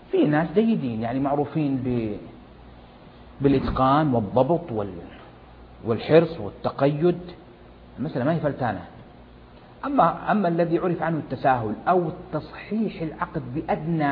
في ناس جيدين يعني معروفين بالإتقان والضبط والحرص والتقيد، مثلا ما هي فلتانة. أما الذي عرف عنه التساهل أو تصحيح العقد بأدنى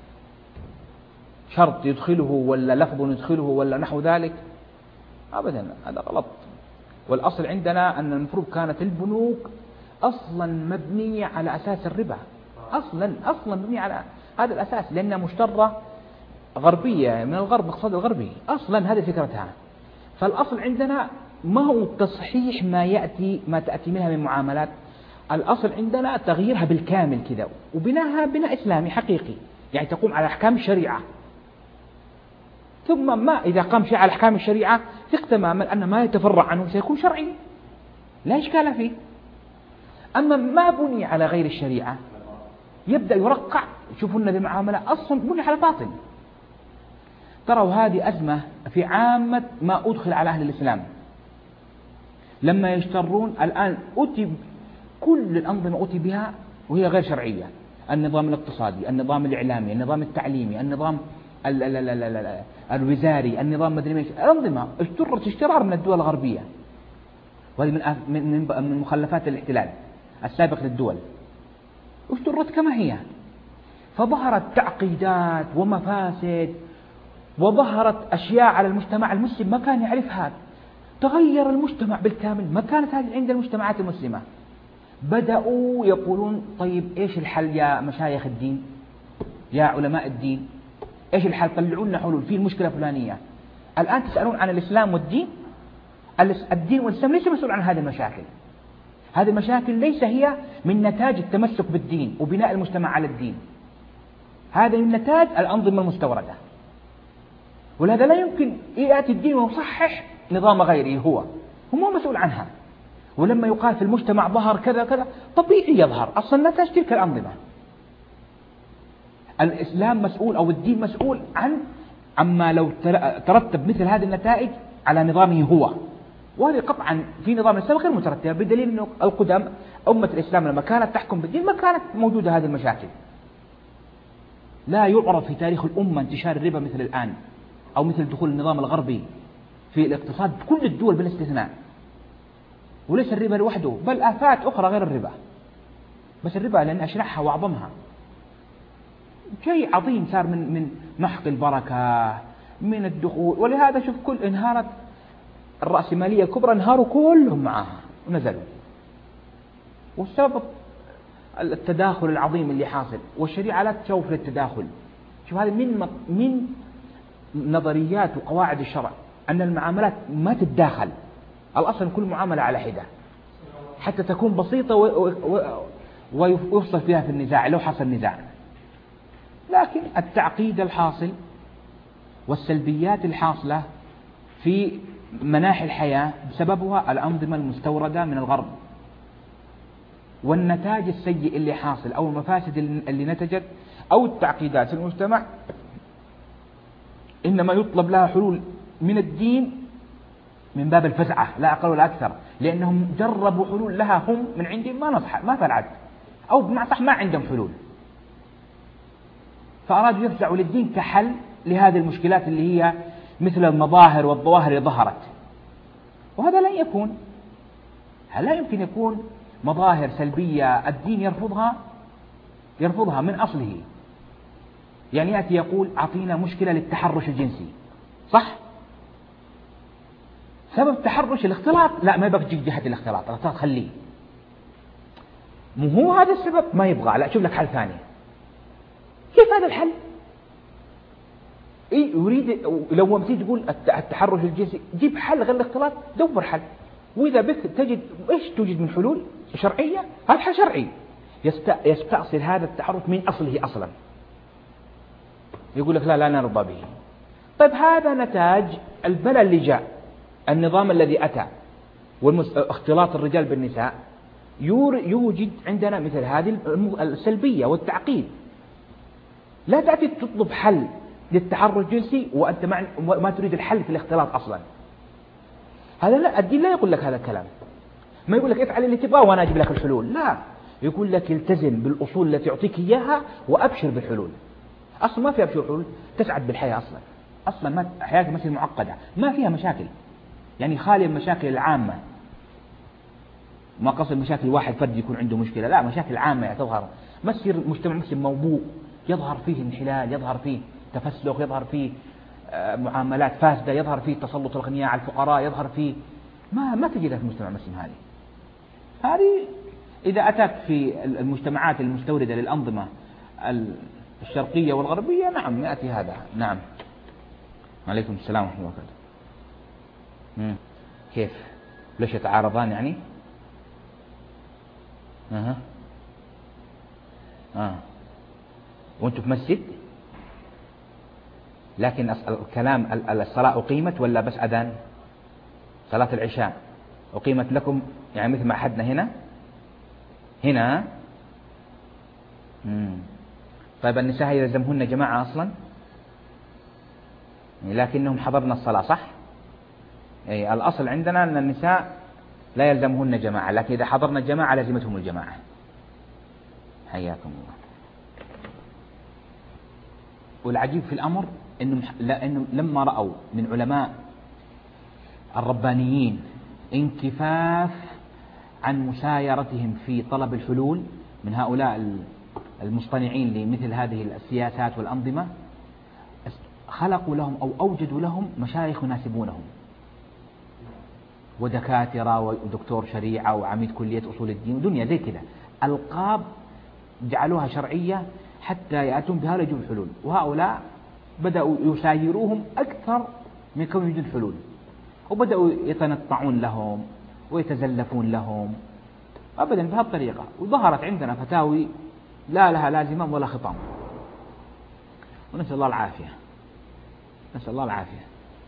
شرط يدخله ولا لفظ يدخله ولا نحو ذلك، أبدا هذا غلط. والأصل عندنا أن المفروض كانت البنوك أصلا مبنية على أساس الربا، أصلا مبنية على هذا الأساس، لأنها مشترة غربية من الغرب، الاقتصاد الغربي أصلا هذه فكرتها. فالأصل عندنا ما هو تصحيح ما تأتي منها من معاملات، الأصل عندنا تغييرها بالكامل كذا، وبناها بناء إسلامي حقيقي، يعني تقوم على أحكام الشريعة. ثم ما إذا قام شيء على أحكام الشريعة ثق تماما أن ما يتفرع عنه سيكون شرعي لا إشكال فيه. أما ما بني على غير الشريعة يبدأ يرقع، شوفوا أن المعاملة أصلا بني على باطل. تروا هذه أزمة في عامة ما أدخل على أهل الإسلام لما يشترون الآن كل الأنظمة أتي بها وهي غير شرعية، النظام الاقتصادي، النظام الإعلامي، النظام التعليمي، النظام الوزاري، النظام مدني، الأنظمة اضطرت اشترار من الدول الغربية، وهذه من مخلفات الاحتلال السابق للدول، اضطرت كما هي. فظهرت تعقيدات ومفاسد، وظهرت أشياء على المجتمع المسلم ما كان يعرفها، تغير المجتمع بالكامل، ما كانت هذه عند المجتمعات المسلمة. بدأوا يقولون طيب إيش الحل يا مشايخ الدين، يا علماء الدين، إيش الحل؟ طلعوا لنا حلول في المشكلة الفلانية. الآن تسألون عن الإسلام والدين، الدين والإسلام ليس مسؤول عن هذه المشاكل. هذه المشاكل ليس هي من نتاج التمسك بالدين وبناء المجتمع على الدين، هذا من نتاج الأنظمة المستوردة. ولهذا لا يمكن يأتي الدين ويصحح نظام غيره، هو مسؤول عنها. ولما يقال في المجتمع ظهر كذا كذا، طبيعي يظهر أصلا نتاج تلك الأنظمة. الإسلام مسؤول أو الدين مسؤول عما لو ترتب مثل هذه النتائج على نظامه هو، وهذه قطعا في نظام الإسلام غير مترتبة، بدليل أنه القدم أمة الإسلام لما كانت تحكم بالدين ما كانت موجودة هذه المشاكل. لا يعرف في تاريخ الأمة انتشار الربا مثل الآن، أو مثل دخول النظام الغربي في الاقتصاد بكل الدول بلا استثناء. وليس الربا لوحده، بل آفات أخرى غير الربا، بس الربا لأن أشرحها وأعظمها شيء عظيم صار من محق البركة، من الدخول. ولهذا شوف كل انهارت الرأسمالية الكبرى انهاروا كلهم معها ونزلوا، والسبب التداخل العظيم اللي حاصل، والشريعة لا تشوف للتداخل. شوف هذا من نظريات وقواعد الشرع أن المعاملات ما تتداخل، الأصل كل معاملة على حدة حتى تكون بسيطة ويفصل فيها في النزاع لو حصل نزاع. لكن التعقيد الحاصل والسلبيات الحاصلة في مناحي الحياة بسببها الأنظمة المستوردة من الغرب، والنتاج السيء اللي حاصل أو المفاسد اللي نتجت أو التعقيدات في المجتمع، إنما يطلب لها حلول من الدين من باب الفزعة لا أقل ولا أكثر، لأنهم جربوا حلول لها هم من عندهم ما فلعت، أو بمعنى صح ما عندهم حلول، فأرادوا يفزعوا للدين كحل لهذه المشكلات اللي هي مثل المظاهر والظواهر اللي ظهرت. وهذا لا يمكن يكون مظاهر سلبية الدين يرفضها من أصله. يعني يأتي يقول أعطينا مشكلة للتحرش الجنسي، صح؟ سبب التحرش الاختلاط، لا ما يبغى تجيك جهة الاختلاط خليه، مو هو هذا السبب ما يبغى، لا شوف لك حل ثاني. كيف هذا الحل؟ يريد لو تيجي تقول التحرش الجنسي جيب حل غير الاختلاط، دور حل. وإذا بك توجد من حلول شرعية، هذا حل شرعي يستأصل هذا التحرش من أصله أصلا. يقول لك لا نرضى به. طيب هذا نتاج البلاء اللي جاء، النظام الذي أتى واختلاط الرجال بالنساء يوجد عندنا مثل هذه السلبية والتعقيد. لا تأتي تطلب حل للتحرش الجنسي وأنت ما تريد الحل في الاختلاط أصلا. هذا لا، الدين لا يقول لك هذا الكلام، ما يقول لك افعل اللي تبغاه وأنا أجيب لك الحلول، لا، يقول لك التزم بالأصول التي أعطيك إياها وأبشر بالحلول. أصلا ما فيها حلول تسعد بالحياة أصلا ما حياتك مثل معقدة ما فيها مشاكل، يعني خالية من المشاكل العامة. ما قصد مشاكل واحد فرد يكون عنده مشكلة، لا، مشاكل عامة تظهر. ما تصير مجتمع مسلم موبوء يظهر فيه انحلال، يظهر فيه تفسخ، يظهر فيه معاملات فاسدة، يظهر فيه تسلط الأغنياء على الفقراء، يظهر فيه ما تجدها في المجتمع المسلم. هذه إذا أتت في المجتمعات المستوردة للأنظمة الشرقية والغربية، نعم يأتي هذا. نعم. عليكم السلام ورحمة الله وبركاته. كيف؟ ليش يتعارضان يعني؟ وانتم في مسجد، لكن الكلام الصلاة أقيمت ولا بس أذان؟ صلاة العشاء أقيمت لكم يعني مثل ما حدنا هنا. طيب النساء يلزمهن جماعة أصلا، لكنهم حضرنا الصلاة صح؟ أي الأصل عندنا أن النساء لا يلزمهن جماعة، لكن إذا حضرنا الجماعة لزمتهم الجماعة. حياكم الله. والعجيب في الأمر إنهم لما رأوا من علماء الربانيين انكفاف عن مسايرتهم في طلب الحلول من هؤلاء المصطنعين لمثل هذه السياسات والأنظمة، خلقوا لهم أو أوجدوا لهم مشايخ يناسبونهم، ودكاترة ودكتور شريعة وعميد كلية أصول الدين ودنيا زي كذا، ألقاب جعلوها شرعية حتى يأتون بها لجوء الحلول. وهؤلاء بدأوا يسايروهم أكثر من كون يوجد حلول، وبدأوا يتنطعون لهم ويتزلفون لهم أبدا بهذه الطريقة. وظهرت عندنا فتاوي لا لها لازمة ولا خطام، ونسأل الله العافية. نسأل الله العافية.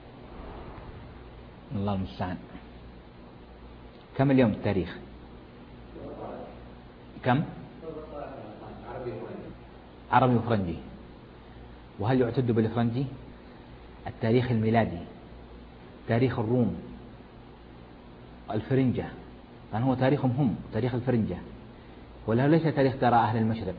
الله المستعان. كم اليوم التاريخ؟ كم؟ عربي وفرنجي. وهل يعتد بالفرنجي؟ التاريخ الميلادي، تاريخ الروم، الفرنجة، لأن هو تاريخهم هم، تاريخ الفرنجة، ولا ليس تاريخ ترى أهل المشرق.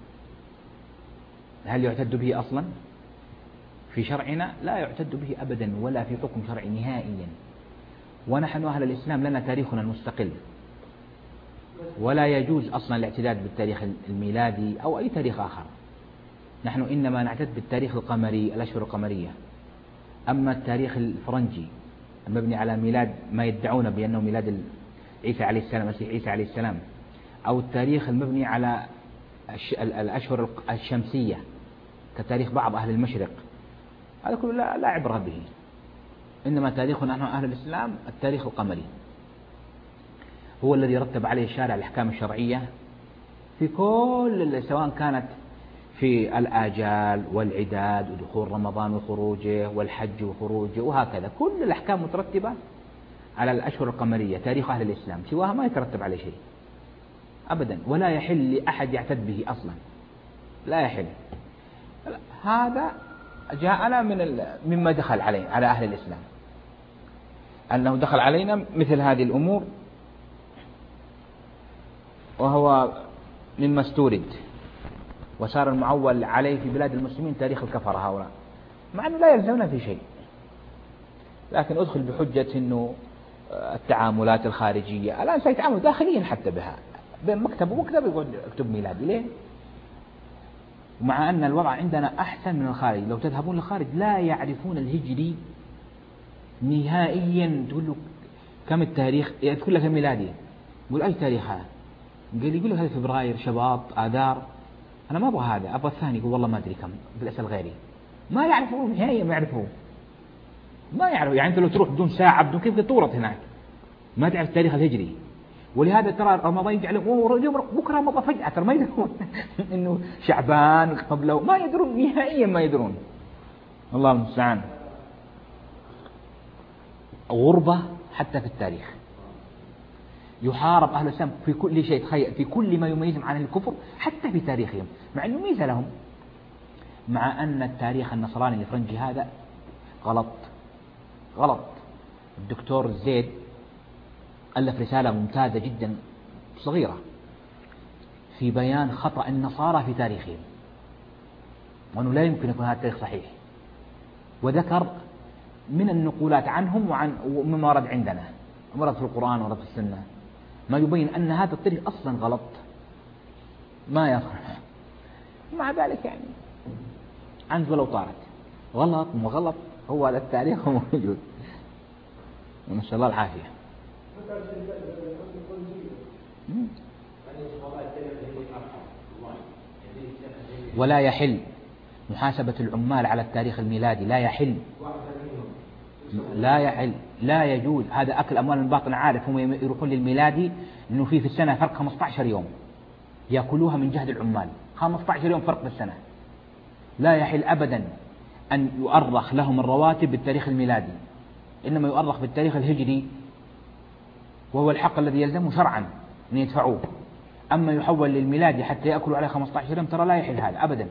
هل يعتد به أصلا؟ في شرعنا لا يعتد به أبدا، ولا في حكم شرعي نهائيا. ونحن أهل الإسلام لنا تاريخنا المستقل، ولا يجوز أصلا الاعتداد بالتاريخ الميلادي أو أي تاريخ آخر. نحن إنما نعتد بالتاريخ القمري، الأشهر القمرية. أما التاريخ الفرنجي المبني على ميلاد ما يدعون بأنه ميلاد عيسى عليه السلام، المسيح عيسى عليه السلام، أو التاريخ المبني على الأشهر الشمسية كتاريخ بعض أهل المشرق، هذا كله لا عبرة به. إنما تاريخنا نحن أهل الإسلام التاريخ القمري، هو الذي رتب عليه الشارع الأحكام الشرعية في كل، سواء كانت في الآجال والعداد ودخول رمضان وخروجه والحج وخروجه وهكذا، كل الأحكام مترتبة على الأشهر القمرية. تاريخ أهل الإسلام سواها ما يترتب عليه شيء أبدا، ولا يحل لأحد يعتد به أصلا، لا يحل. هذا جاءنا مما دخل عليه على أهل الإسلام، أنه دخل علينا مثل هذه الأمور، وهو مما استورد وصار المعول عليه في بلاد المسلمين تاريخ الكفرة هؤلاء، مع أنه لا يلزمنا في شيء، لكن أدخل بحجة أنه التعاملات الخارجية. الآن سيتعامل داخليا حتى بها، بين مكتب ومكتب يقول اكتب ميلادي ليه؟ ومع أن الوضع عندنا أحسن من الخارج. لو تذهبون للخارج لا يعرفون الهجري نهائيا، تقول له كم التاريخ، يذكر لك الميلادي، يقول أي تاريخ هذا؟ يقول لك هذا فبراير، شباط، آذار. أنا ما أبغى هذا، أبغى الثاني. يقول والله ما أدري كم، بالأسئلة غيري ما يعرفون نهائيا، ما يعرفون، ما يعرف. يعني أنت لو تروح بدون ساعة بدون كيف تورط هناك ما تعرف التاريخ الهجري. ولهذا ترى رمضان يجي عليهم بكرة رمضان فجأة، ترى ما يدرون إنه شعبان قبله، ما يدرون نهائيا، ما يدرون. الله المستعان. غربة حتى في التاريخ. يحارب أهل الإسلام في كل شيء، تخيل، في كل ما يميزهم عن الكفر حتى في تاريخهم، مع أنه ميزة لهم. مع أن التاريخ النصراني الفرنجي هذا غلط. الدكتور زيد ألف رسالة ممتازة جدا صغيرة في بيان خطأ النصارى في تاريخهم. وأنه لا يمكن يكون هذا التاريخ صحيح، وذكر من النقولات عنهم ومما ورد عندنا، ورد في القرآن ورد في السنة، ما يبين أن هذا التاريخ أصلا غلط ما يصح. مع ذلك يعني عنز ولو طارت، غلط مو غلط، هو هذا التاريخ هو موجود، ونسأل الله العافية. ولا يحل محاسبة العمال على التاريخ الميلادي، لا يحل، لا يحل، لا يجوز، هذا أكل أموال من باطن. عارف هم يروحون للميلادي إنه في السنة فرق 15 يوم يأكلوها من جهد العمال، 15 يوم فرق بالسنة. لا يحل أبدا أن يؤرخ لهم الرواتب بالتاريخ الميلادي، إنما يؤرخ بالتاريخ الهجري، وهو الحق الذي يلزمه شرعا أن يدفعوه. أما يحول للميلادي حتى يأكلوا عليه 15 يوم، ترى لا يحل هذا أبدا.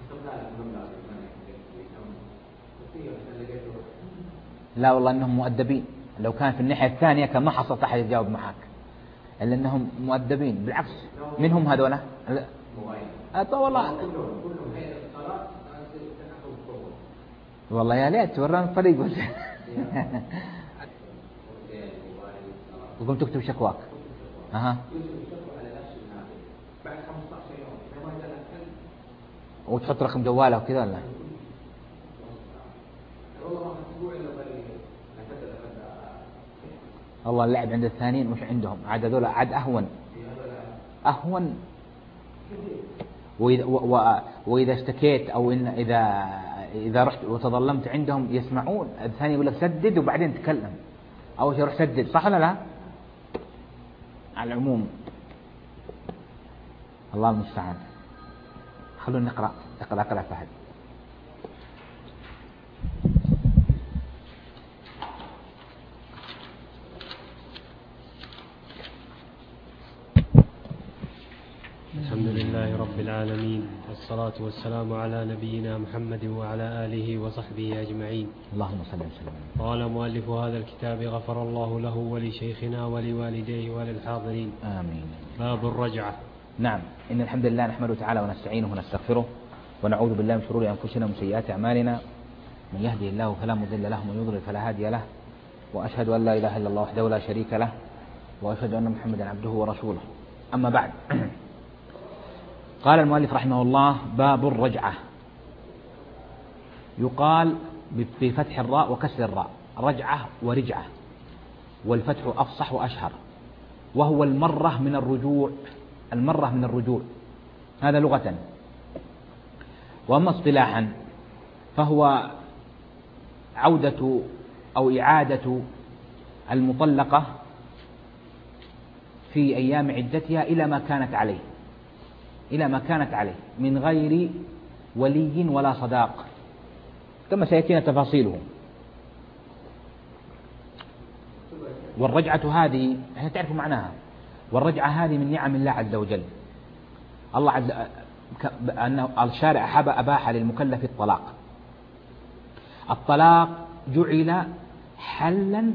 لا والله أنهم مؤدبين، لو كان في الناحية الثانية كان ما حصلت أحد يجاوب معك، إلا أنهم مؤدبين بالعكس. منهم هذولا والله والله يا ليت ورانا الطريق وقمت تكتب شكواك. وتحط رقم جواله وكذا. لا والله اللعب عند الثانيين مش عندهم، عاد هذول عاد أهون. وإذا اشتكيت أو إن إذا رحت وتظلمت عندهم يسمعون، الثاني يقول لك سدد وبعدين تكلم، أول شيء روح سدد، صح ولا لا؟ على العموم الله المستعان. خلونا نقرأ فهد. الحمد لله رب العالمين، والصلاة والسلام على نبينا محمد وعلى آله وصحبه أجمعين. اللهم صل وسلم. قال مؤلف هذا الكتاب غفر الله له ولشيخنا ولوالديه وللحاضرين. آمين. باب الرجعة. نعم، إن الحمد لله نحمده تعالى ونستعينه ونستغفره، ونعوذ بالله من شرور أنفسنا ومن سيئات أعمالنا، من يهدي الله فلا مضل له ومن يضلل فلا هادي له، وأشهد أن لا إله إلا الله وحده لا شريك له، وأشهد أن محمدا عبده ورسوله. أما بعد، قال المؤلف رحمه الله: باب الرجعة. يقال بفتح الراء وكسر الراء، رجعة ورجعة، والفتح أفصح وأشهر، وهو المرة من الرجوع، هذا لغة. وأما اصطلاحا فهو عودة أو إعادة المطلقة في أيام عدتها إلى ما كانت عليه من غير ولي ولا صداق، كما سيأتينا تفاصيله. والرجعة هذه احنا تعرفوا معناها، والرجعة هذه من نعم الله عز وجل. الله عز أنه الشارع أباح للمكلف الطلاق جعل حلا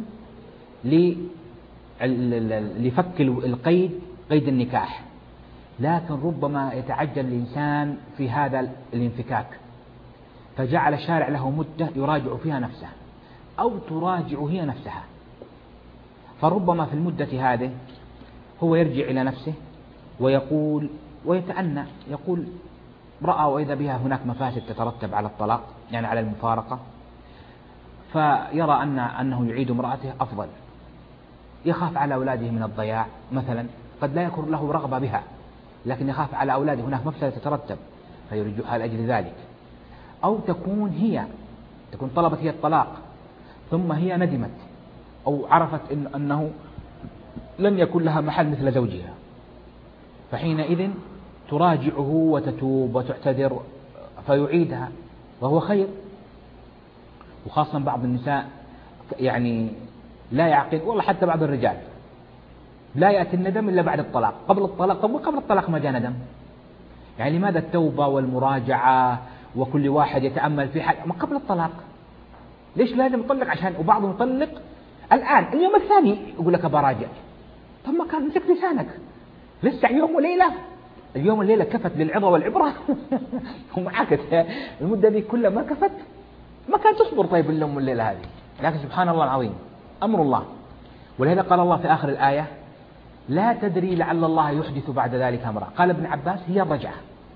لفك القيد، قيد النكاح، لكن ربما يتعجل الإنسان في هذا الانفكاك، فجعل الشارع له مدة يراجع فيها نفسه أو تراجع هي نفسها. فربما في المدة هذه هو يرجع إلى نفسه ويقول ويتأنى، يقول رأى وإذا بها هناك مفاسد تترتب على الطلاق، يعني على المفارقة، فيرى أنه يعيد امرأته أفضل، يخاف على أولاده من الضياع مثلا، قد لا يكون له رغبة بها لكن يخاف على أولاده هناك مفسدة تترتب فيرجعها لأجل ذلك. أو تكون طلبت هي الطلاق ثم هي ندمت أو عرفت أنه لم يكن لها محل مثل زوجها، فحينئذ تراجعه وتتوب وتعتذر فيعيدها، وهو خير. وخاصة بعض النساء يعني لا يعقل، والله حتى بعض الرجال لا يأتي الندم إلا بعد الطلاق. قبل الطلاق ما جاء ندم. يعني لماذا التوبة والمراجعة وكل واحد يتأمل في حال ما قبل الطلاق؟ ليش لازم يطلق؟ عشان وبعضهم يطلق الآن اليوم الثاني يقول لك براجع. طب ما كان مسك لسانك لسه يوم وليلة، اليوم الليلة كفت للعظة والعبرة ومعك المدة دي كلها ما كفت، ما كان تصبر طيب اليوم الليلة هذه. لكن سبحان الله العظيم أمر الله. ولهذا قال الله في آخر الآية لا تدري لعل الله يحدث بعد ذلك أمرا. قال ابن عباس هي الرجعة،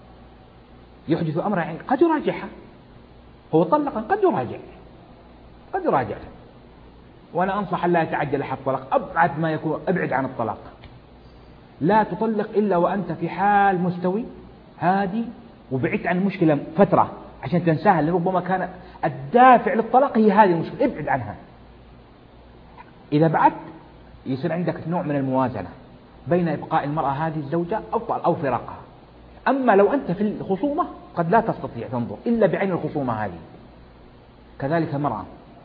يحدث أمرا يعني قد يراجعها، هو طلق قد يراجع. وأنا أنصح أن لا يتعجل حق الطلاق، أبعد ما يكون أبعد عن الطلاق. لا تطلق إلا وأنت في حال مستوي هادي وبعدت عن المشكلة فترة عشان تنساها، لربما كان الدافع للطلاق هي هذه المشكلة، ابعد عنها. إذا بعدت يصير عندك نوع من الموازنة بين إبقاء المرأة هذه الزوجة أو فراقها. أما لو أنت في الخصومة قد لا تستطيع تنظر إلا بعين الخصومة هذه. كذلك المرأة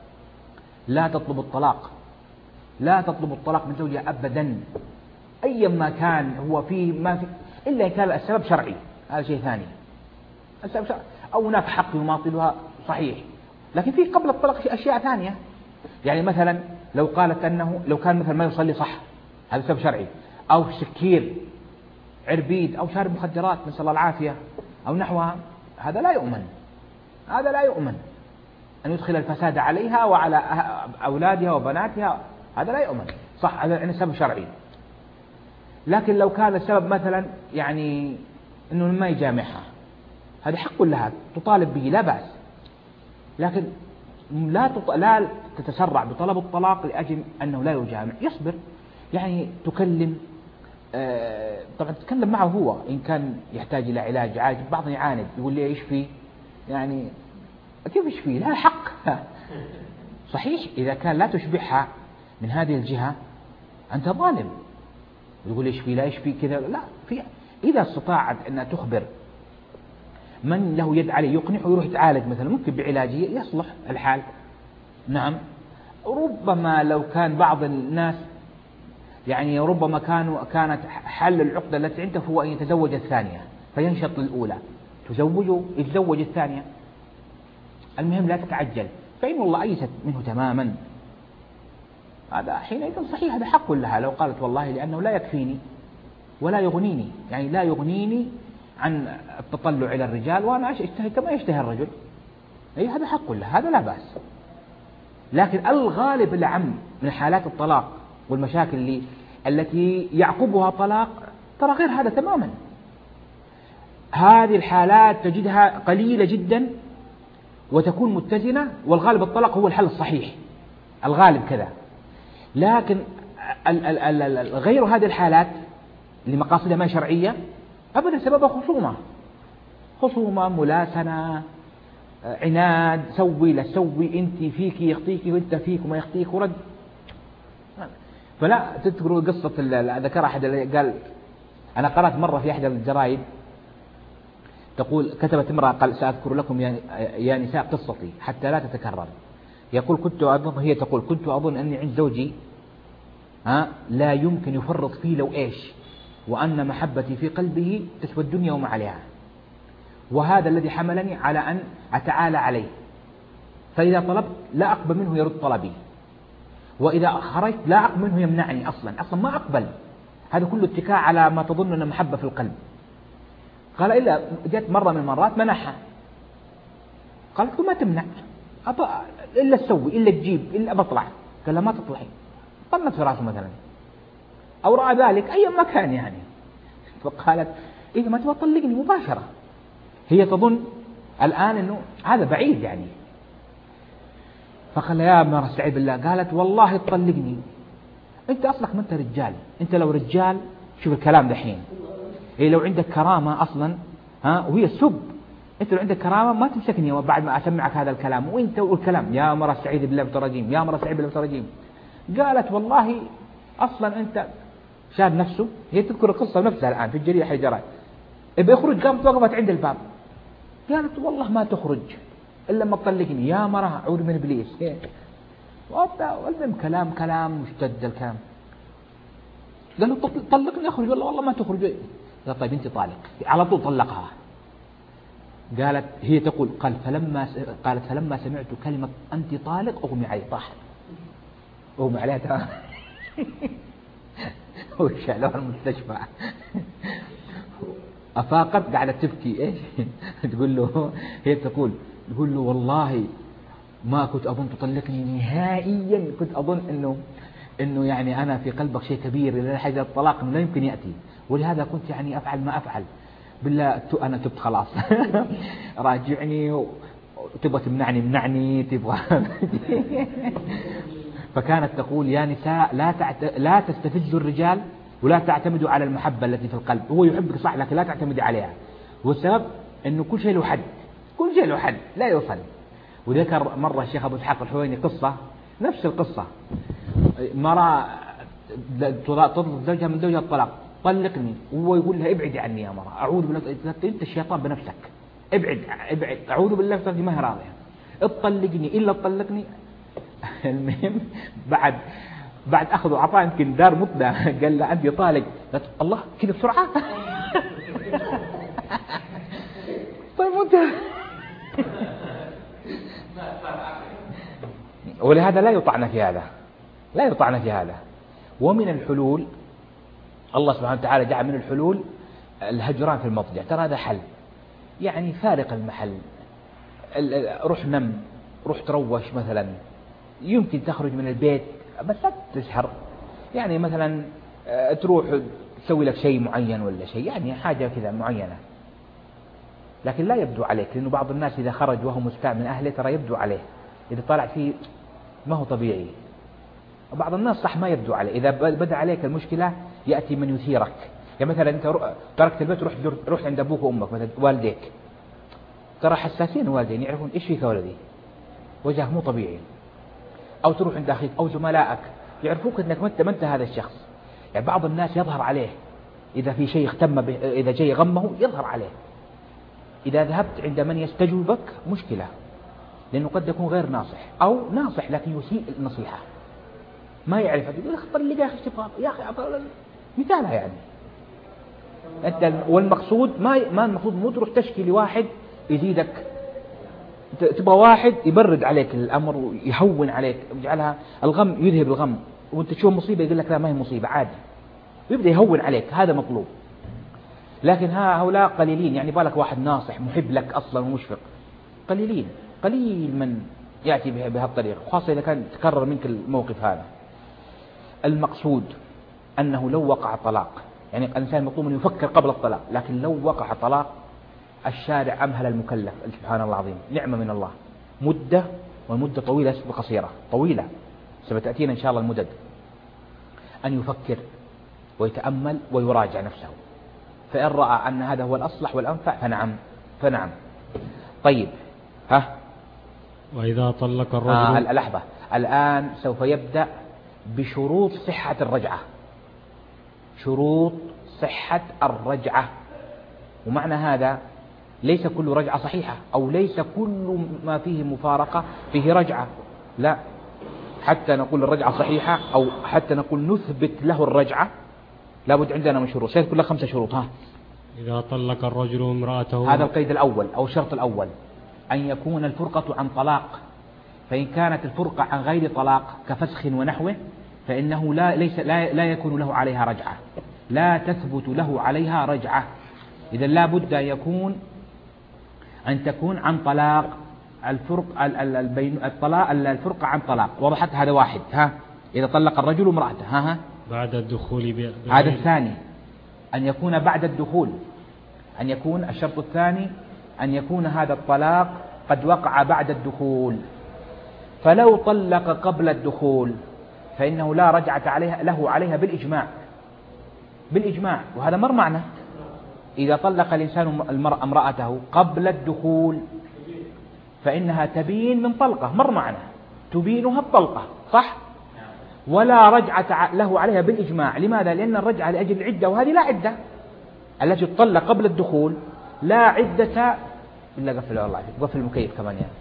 لا تطلب الطلاق، لا تطلب الطلاق من زوجها أبدا أيا ما كان هو فيه ما في، إلا إن كان السبب شرعي، هذا شيء ثاني. السبب شرعي أو هناك حق يماطلها صحيح، لكن في قبل الطلاق أشياء ثانية. يعني مثلا لو قالت أنه لو كان مثلا ما يصلي صح، هذا سبب شرعي، أو سكير عربيد أو شارب مخدرات نسأل الله العافية أو نحوها، هذا لا يؤمن أن يدخل الفساد عليها وعلى أولادها وبناتها، هذا لا يؤمن صح، هذا يعني سبب شرعي. لكن لو كان السبب مثلا يعني أنه ما يجامعها، هذا حق لها تطالب به لا بأس، لكن لا تتسرع بطلب الطلاق لأجل أنه لا يجامع، يصبر. يعني تكلم طبعا تتكلم معه هو إن كان يحتاج إلى علاج عاجل، بعض يعاند يقول لي إيش فيه، يعني كيف إيش فيه، لا حق صحيح. إذا كان لا تشبعها من هذه الجهة أنت ظالم، يقول إيش فيه لا إيش فيه كذا، لا في. إذا استطاعت أن تخبر من له يد عليه يقنعه ويروح يتعالج مثلا، ممكن بعلاجه يصلح الحال. نعم. ربما لو كان بعض الناس يعني ربما كانت حل العقدة التي عنده هو أن يتزوج الثانية فينشط للأولى، يتزوج الثانية. المهم لا تتعجل، فإن الله أيست منه تماما، هذا حينئذ صحيح هذا حق لها. لو قالت والله لأنه لا يكفيني ولا يغنيني، يعني لا يغنيني عن التطلع إلى الرجال وأنا أشتهي كما يشتهي الرجل، أي هذا حق لها، هذا لا بأس. لكن الغالب العام من حالات الطلاق والمشاكل التي يعقبها طلاق ترى غير هذا تماما. هذه الحالات تجدها قليلة جدا وتكون متزنة، والغالب الطلاق هو الحل الصحيح، الغالب كذا. لكن غير هذه الحالات لمقاصدها ما شرعية أبدا سببها خصومة ملاسنة عناد، سوي لا سوي، أنت فيك يخطيك وأنت فيك وما يخطيك ورد. فلا تذكروا قصة ذكر أحد قال أنا قرأت مرة في أحد الجرائد تقول كتبت امرأة قال سأذكر لكم يا نساء قصتي حتى لا تتكرر. يقول هي تقول كنت أظن أني عند زوجي لا يمكن يفرط فيه لو إيش، وأن محبتي في قلبه تسوى الدنيا وما عليها، وهذا الذي حملني على أن أتعالى عليه، فإذا طلبت لا أقبل منه يرد طلبي، وإذا خرجت لا أقبل منه يمنعني، أصلا ما أقبل. هذا كله اتكاء على ما تظن أنه محبة في القلب. قال إلا جاءت مرة من المرات منحها، قالت له ما تمنع إلا تسوي إلا تجيب إلا بطلع، قال لا ما تطلعي، طنت في راسه مثلا أو رأى ذلك أي مكان يعني. فقالت إذا ما تبغى تطلقني مباشرة، هي تظن الآن أنه هذا بعيد يعني. فقال يا مرة استعيذ بالله، قالت والله تطلقني، أنت أصلك ما أنت رجال، أنت لو رجال شوف الكلام دحين، لو عندك كرامة أصلا وهي السب، أنت لو عندك كرامة ما تمسكني بعد ما أسمعك هذا الكلام، وأنت والكلام يا مرة استعيذ بالله بترجيم، يا مرة استعيذ بالله بترجيم. قالت والله أصلا أنت شاب نفسه، هي تذكر القصة نفسها الآن في الجريدة حجرات، بيخرج قامت وقفت عند الباب، قالت والله ما تخرج إلا ما تطلقني يا مرة أعوذ من إبليس. والمهم كلام مشتد الكلام. قال له طلقني أخرج، والله ما تخرج. قال طيب أنت طالق، على طول طلقها. قالت هي تقول قالت فلما سمعت كلمة أنت طالق أغمي علي، طاح أغمي عليها ترى وشالوها المستشفى. أفاقت قاعدة تبكي إيش تقول له، هي تقول له والله ما كنت أظن تطلقني نهائيا، كنت أظن إنه يعني أنا في قلبك شيء كبير، إلى حاجة الطلاق لا يمكن يأتي، ولهذا كنت يعني أفعل ما أفعل. بالله أنا تبت خلاص راجعني، تبغى تمنعني تبغى فكانت تقول يا نساء لا تستفزوا الرجال ولا تعتمدوا على المحبة التي في القلب. هو يحبك صح، لكن لا تعتمدي عليها. والسبب إنه كل شيء له حد، كل شيء له حد لا يوصل. وذكر مرة الشيخ أبو إسحاق الحويني قصة، نفس القصة، مرة تطلب زوجها من زوجها الطلاق، طلقني، وهو يقول لها ابعدي عني يا مرة، أعوذ بالله، أنت الشيطان بنفسك، ابعد، أعوذ بالله، ما هي راضية، اطلقني إلا تطلقني. المهم بعد أخذ وعطاء يمكن دار مدة قال له أنت طالق، قالت الله كذا بسرعة طيب مدة. ولهذا لا يطعن في هذا، لا يطعن في هذا. ومن الحلول الله سبحانه وتعالى جعل من الحلول الهجران في المضجع، ترى هذا حل، يعني فارق المحل، روح نم، روح تروش مثلا، يمكن تخرج من البيت بس لا تسهر، يعني مثلا تروح تسوي لك شيء معين ولا شيء، يعني حاجة كذا معينة، لكن لا يبدو عليك، لأنه بعض الناس إذا خرج وهو مستاء من أهله ترى يبدو عليه، إذا طلع فيه ما هو طبيعي. وبعض الناس صح ما يبدو عليه، إذا بدأ عليك المشكلة يأتي من يثيرك، يعني مثلا أنت تركت البيت رحت عند أبوك وأمك مثلا والديك، ترى حساسين والدين يعرفون إيش فيك ولدي، وجهك مو طبيعي. أو تروح عند أخيك أو زملائك يعرفوك أنك ما أنت هذا الشخص. يعني بعض الناس يظهر عليه إذا في شيء اهتم به، إذا شيء غمه يظهر عليه. إذا ذهبت عند من يستجوبك مشكلة، لأنه قد يكون غير ناصح أو ناصح لكن يسيء النصيحة، ما يعرف، يقول لك طلق يا أخي تبغى يا أخي مثالها يعني. أنت والمقصود ما المقصود مو تروح تشكي لواحد يزيدك، تبغى واحد يبرد عليك الأمر ويهون عليك ويجعلها الغم، يذهب الغم، وانت تشوف مصيبة يقول لك لا ما هي مصيبة عادي، ويبدأ يهون عليك، هذا مطلوب. لكن هؤلاء قليلين، يعني بالك واحد ناصح محب لك أصلا ومشفق، قليلين، قليل من يأتي بهالطريقة، خاصة إذا كان تكرر منك الموقف هذا. المقصود أنه لو وقع طلاق، يعني الإنسان مطلوب أن يفكر قبل الطلاق، لكن لو وقع طلاق الشارع أمهل المكلف، سبحان الله العظيم، نعمة من الله، مدة، والمدة طويلة قصيرة، طويلة ستأتينا إن شاء الله المدد، أن يفكر ويتأمل ويراجع نفسه، فإن رأى أن هذا هو الأصلح والأنفع فنعم. طيب وإذا طلق الرجل لحظة، الآن سوف يبدأ بشروط صحة الرجعة، شروط صحة الرجعة. ومعنى هذا ليس كل رجعة صحيحة، أو ليس كل ما فيه مفارقة فيه رجعة، لا، حتى نقول الرجعة صحيحة أو حتى نقول نثبت له الرجعة لابد عندنا من شروط، كلها 5 شروط. إذا طلق الرجل امرأته، هذا القيد الأول أو الشرط الأول، أن يكون الفرقة عن طلاق، فإن كانت الفرقة عن غير طلاق كفسخ ونحوه فإنه لا يكون له عليها رجعة، لا تثبت له عليها رجعة. إذا لا بد أن تكون عن طلاق، الفرقة عن طلاق، وضحت؟ هذا واحد. إذا طلق الرجل امرأته بعد الدخول هذا الثاني، أن يكون بعد الدخول، أن يكون الشرط الثاني أن يكون هذا الطلاق قد وقع بعد الدخول. فلو طلق قبل الدخول فإنه لا رجعة له عليها بالإجماع، وهذا مر معنا. إذا طلق الإنسان امرأته قبل الدخول فإنها تبين من طلقة، مر معنا، تبينها الطلقة، صح؟ ولا رجعة له عليها بالإجماع. لماذا؟ لأن الرجعة لأجل العدة، وهذه لا عدة. التي تطلق قبل الدخول لا عدة إلا قفل الله، قفل المكيف كمان يعني.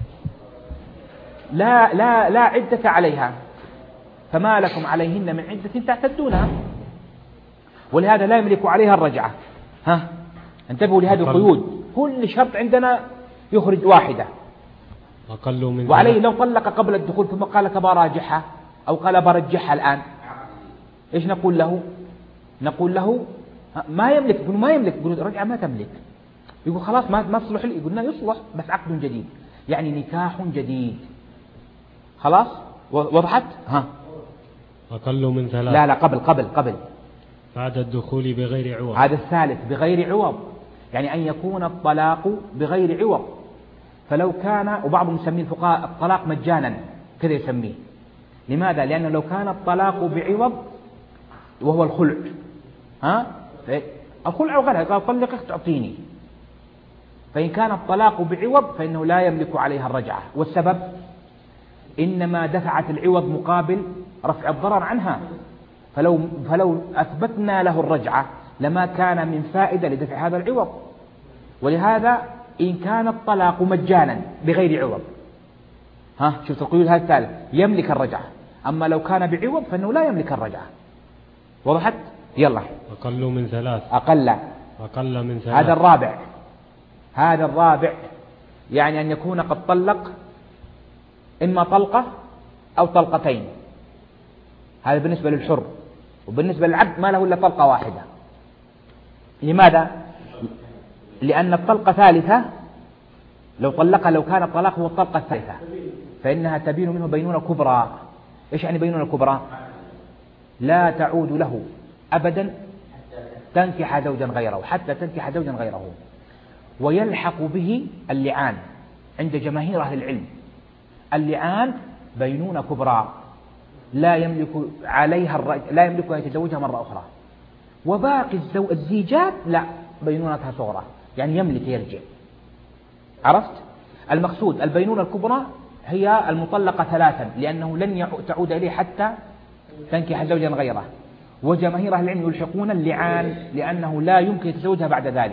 لا عدة عليها، فما لكم عليهن من عدة تعتدونها، ولهذا لا يملك عليها الرجعة. انتبهوا لهذه القيود، كل شرط عندنا يخرج واحدة. أقل من وعليه لو طلق قبل الدخول ثم قال تبا راجحها أو قال برجحها الآن، إيش نقول له؟ نقول له ما يملك، يقول ما يملك، يقول الرجعة ما تملك، يقول خلاص ما تصلح لي، يقولنا يصلح بس عقد جديد، يعني نكاح جديد. خلاص وضحت؟ أقل من 3. لا قبل بعد الدخول بغير عوض. هذا الثالث بغير عوض، يعني أن يكون الطلاق بغير عوض. فلو كان، وبعضهم يسميه الفقهاء الطلاق مجانا كذا يسميه. لماذا؟ لأنه لو كان الطلاق بعوض وهو الخلع، الخلع وغيرها، قال طلقك تعطيني. فإن كان الطلاق بعوض فإنه لا يملك عليها الرجعة، والسبب إنما دفعت العوض مقابل رفع الضرر عنها، فلو أثبتنا له الرجعة لما كان من فائدة لدفع هذا العوض. ولهذا إن كان الطلاق مجانا بغير عوض، شفت القيود هذا الثالث يملك الرجعة. أما لو كان بعوض فإنه لا يملك الرجعة. وضحت؟ يلا. أقل من 3. أقل من 3. هذا الرابع يعني أن يكون قد طلق إما طلقة أو طلقتين. هذا بالنسبة للحر، وبالنسبة للعبد ما له إلا طلقة واحدة. لماذا؟ لأن الطلقة ثالثة، لو كان الطلاق هو الطلقة الثالثة فإنها تبين منه بينونة كبرى. إيش يعني بينونة كبرى؟ لا تعود له أبدا تنكح زوجا غيره، حتى تنكح زوجا غيره. ويلحق به اللعان عند جماهير أهل العلم. اللعان بينونة كبرى لا يملك عليها لا يملك أن يتزوجها مرة أخرى. وباقي الزيجات لا، بينونتها صغرى، يعني يملك يرجع. عرفت؟ المقصود البينونة الكبرى هي المطلقة 3 لأنه لن تعود إليه حتى تنكح زوجا غيره. وجماهير أهل العلم يلحقون اللعان لأنه لا يمكن يتزوجها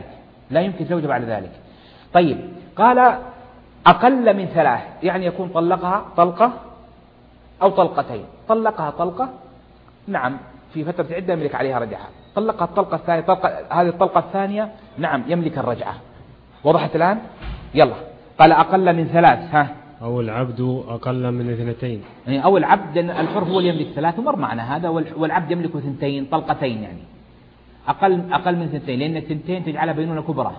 بعد ذلك. طيب، قال أقل من 3 يعني يكون طلقها طلقة أو طلقتين. طلقها طلقة، نعم في فترة العدة يملك عليها رجعة. طلقها الطلقة الثانية، هذه الطلقة الثانية، نعم يملك الرجعة. وضحت الآن؟ يلا. قال أقل من 3. أو العبد أقل من 2. يعني أو العبد، الحر هو اللي يملك 3 ومر معنا هذا، والعبد يملك 2 طلقتين، يعني أقل من 2 لأن 2 تجعلها بينونة كبرى.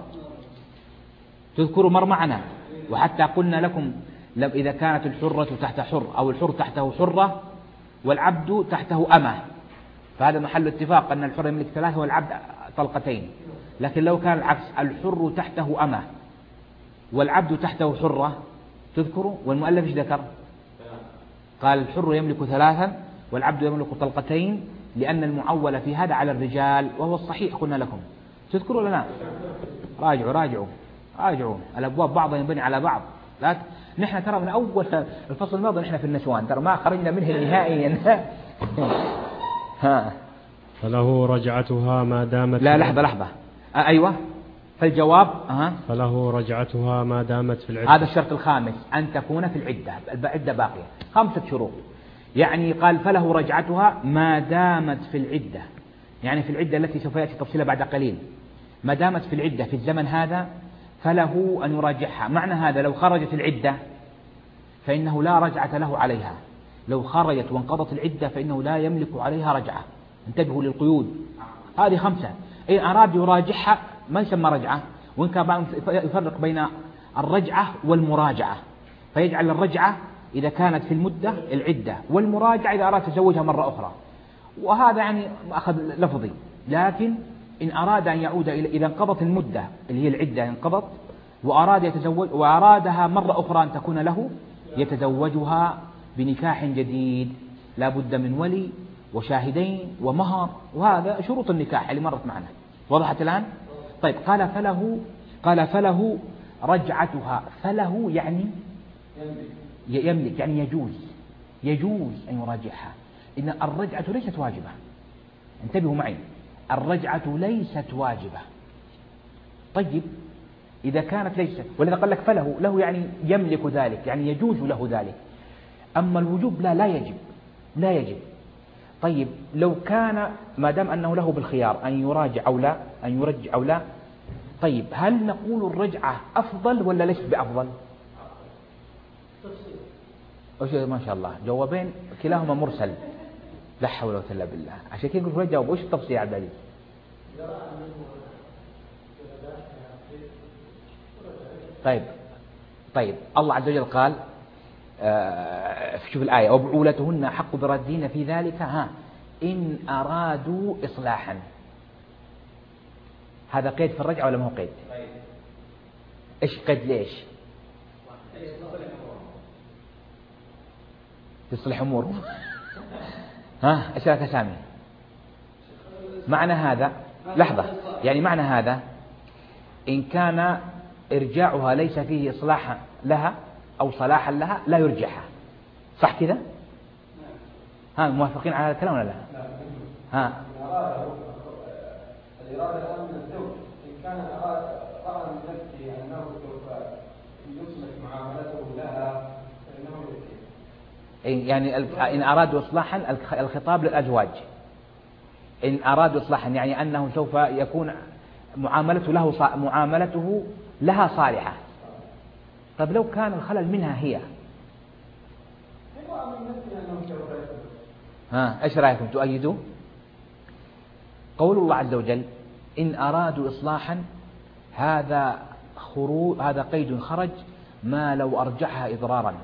تذكروا مر معنا، وحتى قلنا لكم إذا كانت الحرة تحت حر أو الحر تحته حرة والعبد تحته أمة، فهذا محل اتفاق أن الحر يملك 3 والعبد طلقتين. لكن لو كان العكس، الحر تحته أمة والعبد تحته حرة، تذكروا؟ والمؤلف ايش ذكر؟ قال الحر يملك 3 والعبد يملك طلقتين، لأن المعول في هذا على الرجال، وهو الصحيح قلنا لكم. تذكروا لنا؟ راجعوا الأبواب بعضها ينبني على بعض. لا نحن ترى من أول الفصل الماضي نحن في النسوان، ترى ما خرجنا منه نهائيا. فله رجعتها ما دامت. لا لحظة. أيوة، فالجواب فله رجعتها ما دامت في العدة. هذا الشرط الخامس، أن تكون في العدة باقية. 5 شروط. يعني قال فله رجعتها ما دامت في العدة، يعني في العدة التي سوف يأتي تفصيلها بعد قليل. ما دامت في العدة في الزمن هذا فله أن يراجعها. معنى هذا لو خرجت العدة فإنه لا رجعة له عليها. لو خرجت وانقضت العدة فإنه لا يملك عليها رجعة. انتبهوا للقيود هذه 5. إن أراد يراجعها ما يسمى رجعة، وإن كان يفرق بين الرجعة والمراجعة، فيجعل الرجعة إذا كانت في المدة العدة، والمراجعة إذا أراد تزوجها مرة أخرى. وهذا يعني أخذ لفظي. لكن إن أراد أن يعود إذا انقضت المدة اللي هي العدة انقضت وأراد يتزوج وأرادها مرة أخرى أن تكون له، يتزوجها بنكاح جديد لا بد من ولي وشاهدين ومهر، وهذا شروط النكاح اللي مرت معنا. وضحت الآن؟ طيب، قال فله رجعتها. فله يعني يملك، يعني يجوز أن يراجعها. إن الرجعة ليست واجبة. انتبهوا معي، الرجعة ليست واجبة. طيب، إذا كانت ليست، ولذا قال لك فله، له يعني يملك ذلك، يعني يجوز له ذلك. أما الوجوب لا يجب. طيب، لو كان ما دام أنه له بالخيار أن يراجع أو لا، طيب هل نقول الرجعة أفضل ولا ليست بأفضل؟ ما شاء الله، جوابين كلاهما مرسل. لا حول ولا قوة إلا بالله. عشان كذا يقول جاوب. وش التفصيل يا عبد العزيز؟ طيب الله عز وجل قال شوف الآية وبعولتهن حق بردهن في ذلك إن أرادوا إصلاحا. هذا قيد في الرجعة ولا ما هو قيد؟ إيش قيد ليش؟ تصلح أمورهم. إيش رأيك سامي؟ معنى هذا لحظة، يعني معنى هذا إن كان إرجاعها ليس فيه إصلاحا لها أو صلاحا لها لا يرجعها، صح كذا؟ موافقين على هذا الكلام ولا لا؟ الإرادة الآن من الزوج إن كان رأى من نفسه أنه سوف يصلح معاملته لها فإنه يكفي. يعني إن أرادوا إصلاحا الخطاب للأزواج، إن أرادوا إصلاحا يعني أنه سوف يكون معاملته لها صالحة. طب لو كان الخلل منها هي، إيش رأيكم تؤيدوا؟ قول الله عز وجل إن أرادوا إصلاحا هذا قيد خرج ما لو أرجعها إضرارا،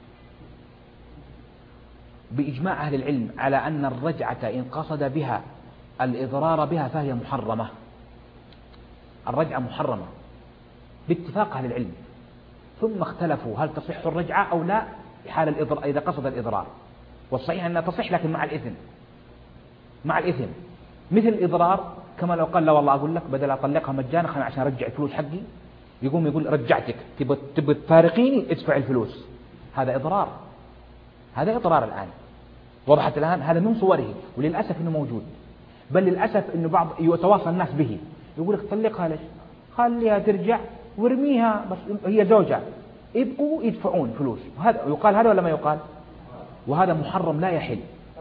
بإجماع أهل العلم على أن الرجعة إن قصد بها الإضرار بها فهي محرمة. الرجعة محرمة باتفاق أهل العلم، ثم اختلفوا هل تصح الرجعة أو لا حال الإضرار إذا قصد الإضرار، والصحيح أنها تصح لكن مع الإثم مثل الإضرار، كما لو قال لا والله أقول لك بدل أطلقها مجانا عشان أرجع الفلوس حقي، يقول رجعتك تبغى تفارقيني ادفع الفلوس، هذا إضرار الآن. وضحت الآن؟ هذا من صوره، وللأسف إنه موجود، بل للأسف إنه بعض يتواصل الناس به، يقول لك طلقها ليش؟ خليها ترجع وارميها، بس هي زوجة يبقوا يدفعون فلوس. هذا يقال هذا ولا ما يقال؟ وهذا محرم لا يحل.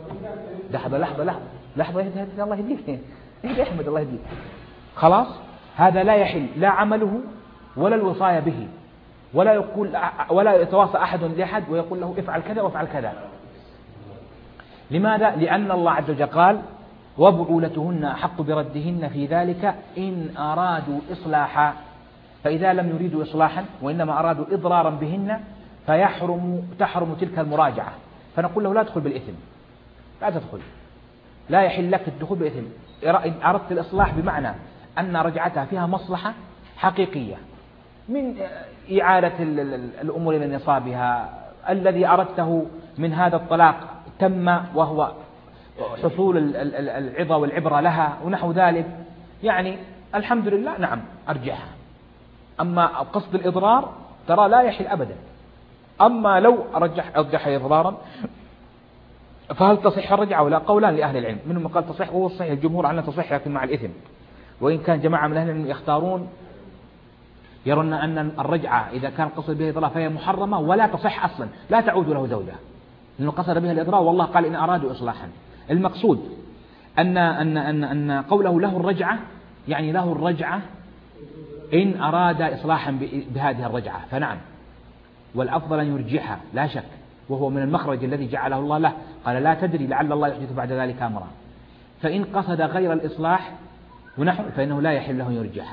لحظة الله يهديك يا أحمد، الله يهديك. خلاص هذا لا يحل، لا عمله ولا الوصاية به، ولا يتواصى أحد لأحد ويقول له افعل كذا وافعل كذا. لماذا؟ لأن الله عز وجل قال وبعولتهن أحق بردهن في ذلك إن أرادوا إصلاحا، فإذا لم يريدوا إصلاحا وإنما أرادوا إضرارا بهن تحرم تلك المراجعة، فنقول له لا تدخل بالإثم، لا تدخل، لا يحل لك الدخول بالإثم. إن أردت الإصلاح بمعنى أن رجعتها فيها مصلحة حقيقية من إعادة الأمور إلى نصابها، الذي أردته من هذا الطلاق تم وهو حصول العظة والعبرة لها ونحو ذلك، يعني الحمد لله نعم أرجعها. أما قصد الإضرار ترى لا يحل أبدا. أما لو أرجحها إضرارا فهل تصح الرجعة ولا؟ قولان لأهل العلم، منهم قال تصح وهو الصحيح، الجمهور عنها تصح لكن مع الإثم. وإن كان جماعة من أهل العلم يختارون يرون أن الرجعة إذا كان قصد بها إضرار فهي محرمة ولا تصح أصلا، لا تعود له زوجة، لأنه قصد بها الإضرار، والله قال إن أرادوا إصلاحا. المقصود أن قوله له الرجعة يعني له الرجعة إن أراد إصلاحا بهذه الرجعة فنعم، والأفضل أن يرجعها لا شك، وهو من المخرج الذي جعله الله له، قال لا تدري لعل الله يحدث بعد ذلك أمرا. فإن قصد غير الإصلاح ونحو فإنه لا يحل له يرجعها،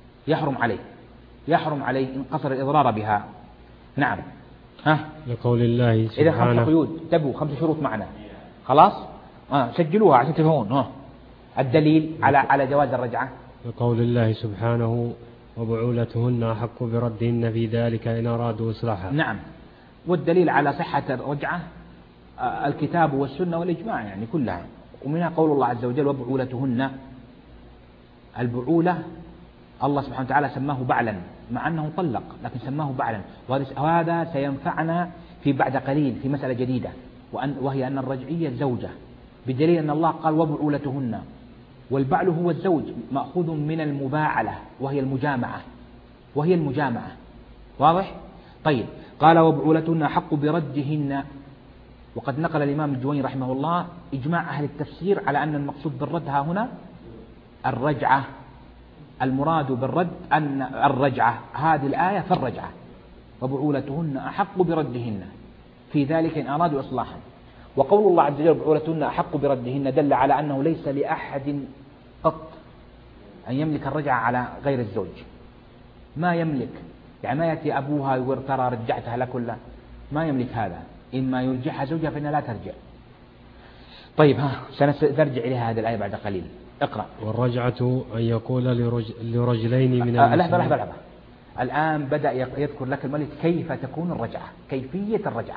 يحرم عليه إن قصد الإضرار بها. نعم. لقول الله سبحانه إذا 5 قيود تبوا 5 شروط معنا، خلاص سجلوها عشان تفهمون الدليل على جواز الرجعة. لقول الله سبحانه وبعولتهن أحق بردهن في ذلك إن أرادوا إصلاحا. نعم، والدليل على صحة الرجعة الكتاب والسنة والإجماع يعني كلها، ومنها قول الله عز وجل وبعولتهن. البعولة الله سبحانه وتعالى سماه بعلا مع أنه طلق، لكن سماه بعلا، وهذا سينفعنا في بعد قليل في مسألة جديدة، وهي أن الرجعية زوجة، بدليل أن الله قال وبعولتهن، والبعل هو الزوج مأخوذ من المباعلة وهي المجامعة. واضح؟ طيب، قال وبعولتهن حق بردهن. وقد نقل الإمام الجويني رحمه الله إجماع أهل التفسير على أن المقصود بالرد ها هنا الرجعة، المراد بالرد أن الرجعة هذه الآية فالرجعة وبعولتهن أحق بردهن في ذلك إن أرادوا إصلاحا. وقول الله عز وجل وبعولتهن أحق بردهن دل على أنه ليس لأحد قط أن يملك الرجعة على غير الزوج، ما يملك، يعني ما يأتي أبوها يقول ترى رجعتها لك ولا، ما يملك هذا، إما يرجعها زوجها فإنها لا ترجع. طيب سنرجع إليها هذه الآية بعد قليل. اقرأ. والرجعة أن يقول لرجلين من المسلمين. لحظة. الآن بدأ يذكر لك المؤلف كيف تكون الرجعة، كيفية الرجعة.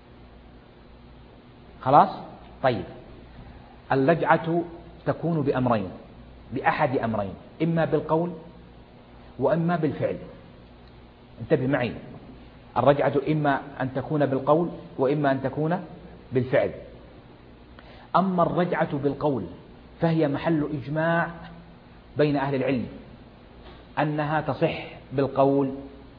خلاص؟ طيب، الرجعة تكون بأمرين، بأحد أمرين، إما بالقول وإما بالفعل. انتبه معي، الرجعة إما أن تكون بالقول وإما أن تكون بالفعل. أما الرجعة بالقول فهي محل إجماع بين أهل العلم أنها تصح بالقول،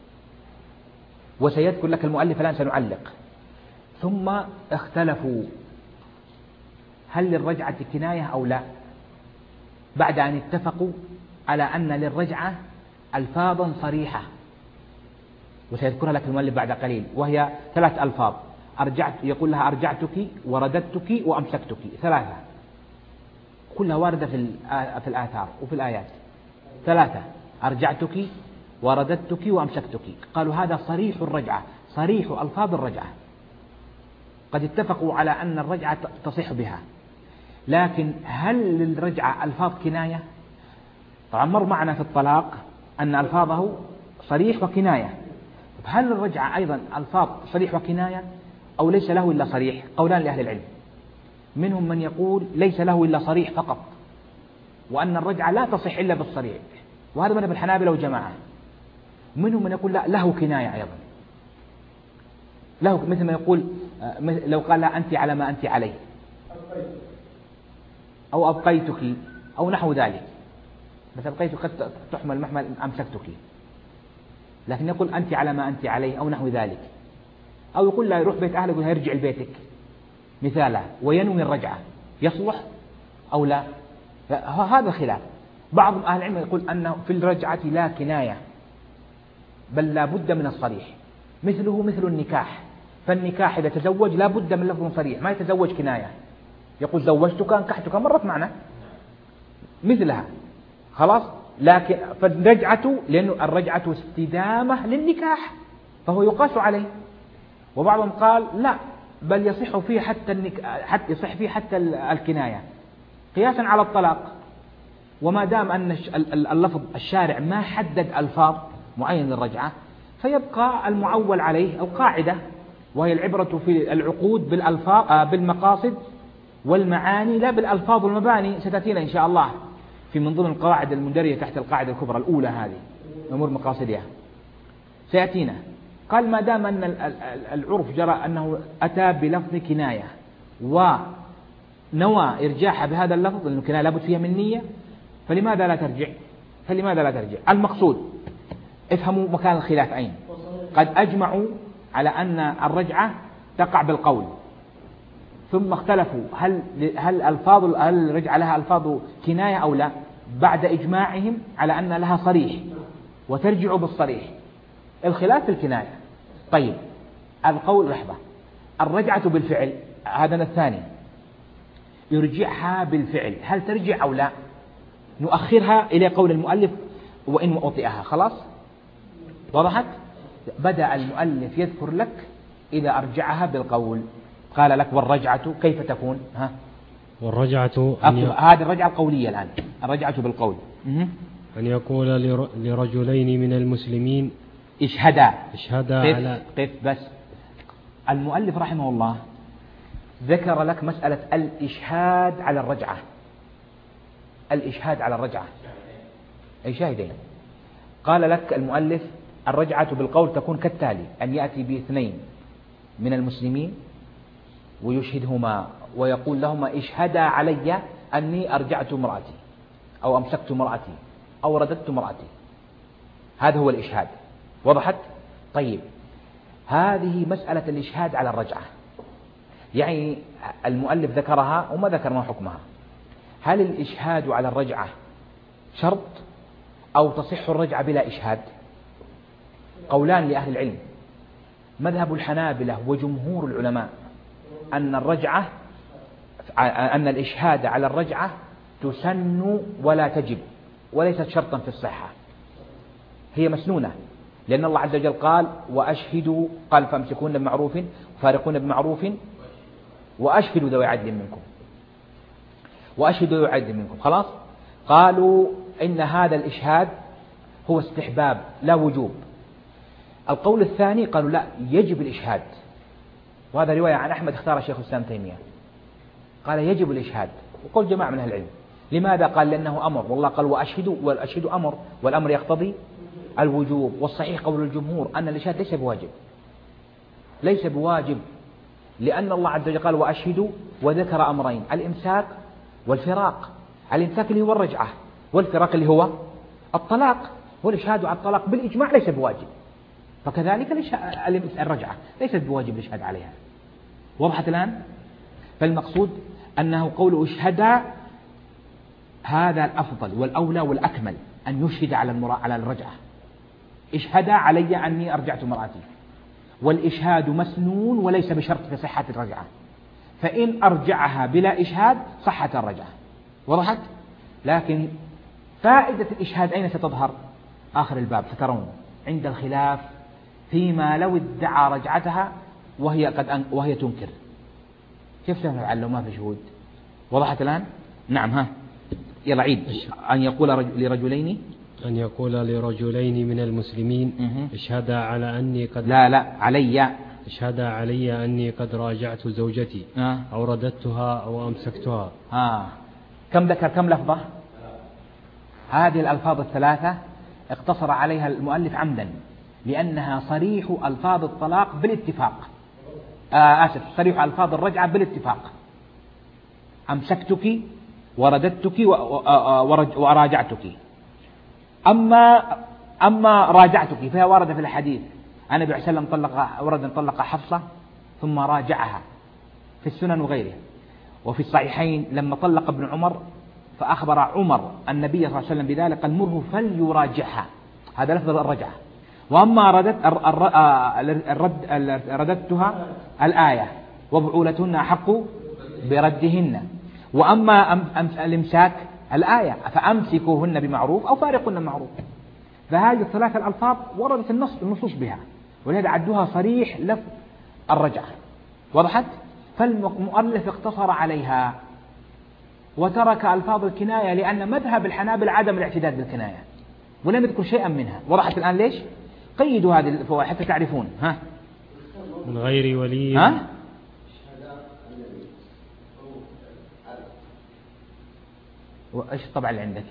وسيذكر لك المؤلف الآن سنعلق. ثم اختلفوا هل للرجعة كناية أو لا، بعد أن اتفقوا على أن للرجعة ألفاظا صريحة، وسيذكرها لك المؤلف بعد قليل، وهي 3 ألفاظ. يقول لها أرجعتك ورددتك وأمسكتك، 3 كلها واردة في الآثار وفي الآيات. 3 أرجعتك ورددتك وأمسكتك. قالوا هذا صريح الرجعة، صريح ألفاظ الرجعة، قد اتفقوا على أن الرجعة تصح بها. لكن هل للرجعة ألفاظ كناية؟ طبعا مر معنا في الطلاق أن ألفاظه صريح وكناية. هل للرجعة أيضا ألفاظ صريح وكناية أو ليس له إلا صريح؟ قولان لأهل العلم، منهم من يقول ليس له إلا صريح فقط، وأن الرجعة لا تصح إلا بالصريح، وهذا مذهب الحنابلة وجماعة. منهم من يقول لا، له كناية أيضا، له مثل ما يقول لو قال لا أنت على ما أنت عليه، أو أبقيتك أو نحو ذلك. بس أبقيتك قد تحمل محمل أمسكتك، لكن يقول أنت على ما أنت عليه أو نحو ذلك. أو يقول لا، يروح بيت أهله يقول يرجع لبيتك مثالا وينوي الرجعة، يصلح أو لا؟ هذا خلاف. بعض أهل العلم يقول أنه في الرجعة لا كناية، بل لا بد من الصريح، مثله مثل النكاح. فالنكاح إذا تزوج لا بد من لفظ صريح، ما يتزوج كناية، يقول زوجتك انكحتك، مرت معنا مثلها. خلاص. لكن فالرجعة، لأن الرجعة استدامة للنكاح فهو يقاس عليه. وبعضهم قال لا، بل يصح فيه يصح فيه حتى الكناية قياسا على الطلاق. وما دام أن اللفظ الشارع ما حدد ألفاظ معين للرجعة، فيبقى المعول عليه القاعدة، وهي العبرة في العقود بالألفاظ بالمقاصد والمعاني لا بالألفاظ والمباني. ستأتينا إن شاء الله في من ضمن القواعد المندرجة تحت القاعدة الكبرى الأولى هذه أمور مقاصدها سيأتينا. قال ما دام أن العرف جرى أنه أتى بلفظ كناية ونوى إرجاحها بهذا اللفظ، لأنه كناية لابد فيها من نية، فلماذا لا ترجع؟ المقصود افهموا مكان الخلاف أين. قد أجمعوا على أن الرجعة تقع بالقول، ثم اختلفوا هل الرجعة لها ألفاظ كناية أو لا، بعد إجماعهم على أن لها صريح وترجع بالصريح. الخلاف في الكناية. طيب، القول لحظة، الرجعة بالفعل هذا الثاني، يرجعها بالفعل، هل ترجع أو لا؟ نؤخرها إلى قول المؤلف وإن وطئها. خلاص وضحت. بدأ المؤلف يذكر لك إذا أرجعها بالقول. قال لك والرجعة كيف تكون؟ والرجعة هذه الرجعة القولية الآن، الرجعة بالقول أن يقول لرجلين من المسلمين اشهدا على قف. بس المؤلف رحمه الله ذكر لك مسألة الإشهاد على الرجعة. الإشهاد على الرجعة أي شاهدين. قال لك المؤلف الرجعة بالقول تكون كالتالي: أن يأتي باثنين من المسلمين ويشهدهما ويقول لهما اشهدا علي أني أرجعت امرأتي أو أمسكت امرأتي أو رددت امرأتي. هذا هو الإشهاد. وضحت؟ طيب، هذه مسألة الإشهاد على الرجعة، يعني المؤلف ذكرها وما ذكر ما حكمها. هل الإشهاد على الرجعة شرط أو تصح الرجعة بلا إشهاد؟ قولان لأهل العلم. مذهب الحنابلة وجمهور العلماء أن الإشهاد على الرجعة تسن ولا تجب، وليست شرطا في الصحة، هي مسنونة، لأن الله عز وجل قال وأشهدوا، قال فامسكون بمعروف وفارقون بمعروف وأشهدوا ذوي عدل منكم، وأشهدوا ذوي عدل منكم. خلاص، قالوا إن هذا الإشهاد هو استحباب لا وجوب. القول الثاني قالوا لا، يجب الإشهاد، وهذا رواية عن أحمد اختار شيخ الإسلام تيمية، قال يجب الإشهاد، وقول جماعة من أهل العلم. لماذا؟ قال لأنه أمر، والله قال وأشهدوا، والأشهد أمر، والأمر يقتضي الوجوب. والصحيح قول الجمهور أن الإشهاد ليس بواجب، ليس بواجب، لأن الله عز وجل قال وأشهدوا، وذكر أمرين: الإمساك والفراق. الإمساك اللي هو الرجعة، والفراق اللي هو الطلاق، والإشهاد على الطلاق بالإجماع ليس بواجب، فكذلك الرجعة ليست بواجب الإشهاد عليها. وضحت الآن؟ فالمقصود أنه قول اشهد هذا الأفضل والأولى والأكمل، أن يشهد على الرجعة. اشهد علي أني أرجعت مرأتي، والإشهاد مسنون وليس بشرط في صحة الرجعة، فإن أرجعها بلا إشهاد صحة الرجعة. وضحت؟ لكن فائدة الإشهاد أين ستظهر؟ آخر الباب سترون عند الخلاف فيما لو ادعى رجعتها وهي تنكر، كيف تفعل لو ما في شهود؟ وضحت الآن؟ نعم. ها يلا عيد. أن يقول لرجلين من المسلمين اشهدا على أني قد اشهدا علي أني قد راجعت زوجتي أو رددتها أو أمسكتها. كم ذكر؟ كم لفظة؟ هذه الألفاظ الثلاثة اقتصر عليها المؤلف عمدا، لأنها صريح ألفاظ الطلاق بالاتفاق، صريح ألفاظ الرجعة بالاتفاق: أمسكتك ورددتك وراجعتك. أما راجعتك فهي واردة في الحديث، النبي عليه الصلاة والسلام طلق حفصة ثم راجعها في السنن وغيره. وفي الصحيحين لما طلق ابن عمر فأخبر عمر النبي صلى الله عليه وسلم بذلك قال مره فليراجعها، هذا لفظ الرجعة. وأما رددتها الآية وبعولتهن أحق بردهن. وأما الإمساك الآية فأمسكوهن بمعروف أو فارقهن بمعروف. فهذه الثلاثة الألفاظ وردت النصوص بها، ولهذا عدوها صريح لفظ الرجعة. وضحت؟ فالمؤلف اقتصر عليها وترك ألفاظ الكناية، لأن مذهب الحنابلة عدم الاعتداد بالكناية، ولم يذكر شيئا منها. وضحت الآن ليش؟ قيدوا هذه الفوائد حتى تعرفون. من غير ولي. وإيش الطبعة اللي عندك؟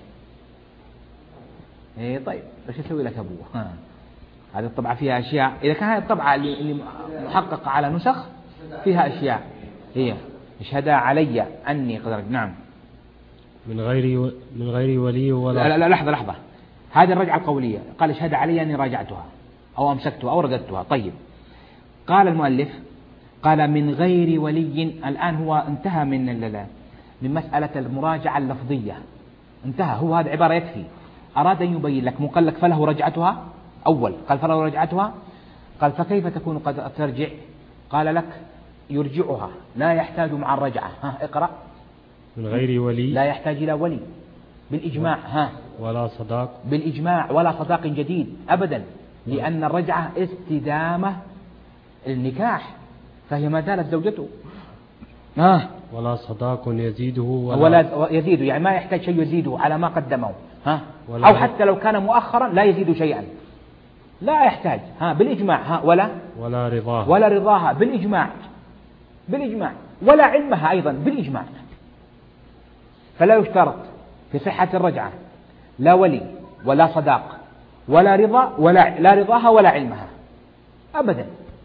إيه طيب، إيش يسوي لك أبوه؟ هذه الطبعة فيها أشياء، إذا كان هذه الطبعة اللي محققة على نسخ فيها أشياء، هي اشهد علي أني قد رجعت. نعم. من غير ولي ولا. لا لحظة، هذه الرجعة القولية، قال اشهد علي أني راجعتها أو أمسكتها أو رددتها. طيب، قال المؤلف قال من غير ولي. الآن هو انتهى من مسألة المراجعة اللفظية، انتهى، هو هذا عبارة يكفي. أراد أن يبين لك، قال لك فله رجعتها أول، قال فله رجعتها، قال فكيف تكون قد ترجع؟ قال لك يرجعها، لا يحتاج مع الرجعة. اقرأ. من غير ولي، لا يحتاج إلى ولي بالإجماع. ولا صداق بالإجماع، ولا صداق جديد أبدا، لأن الرجعة استدامة النكاح، فهي ما زالت زوجته. ولا صداق يزيده ولا يزيد، يعني ما يحتاج شيء يزيده على ما قدمه. أو حتى لو كان مؤخرا لا يزيد شيئا، لا يحتاج. بالإجماع. ولا رضاها بالإجماع، ولا علمها أيضا بالإجماع. فلا يشترط في صحة الرجعة لا ولي ولا صداق ولا رضا، لا رضاها ولا علمها أبدا.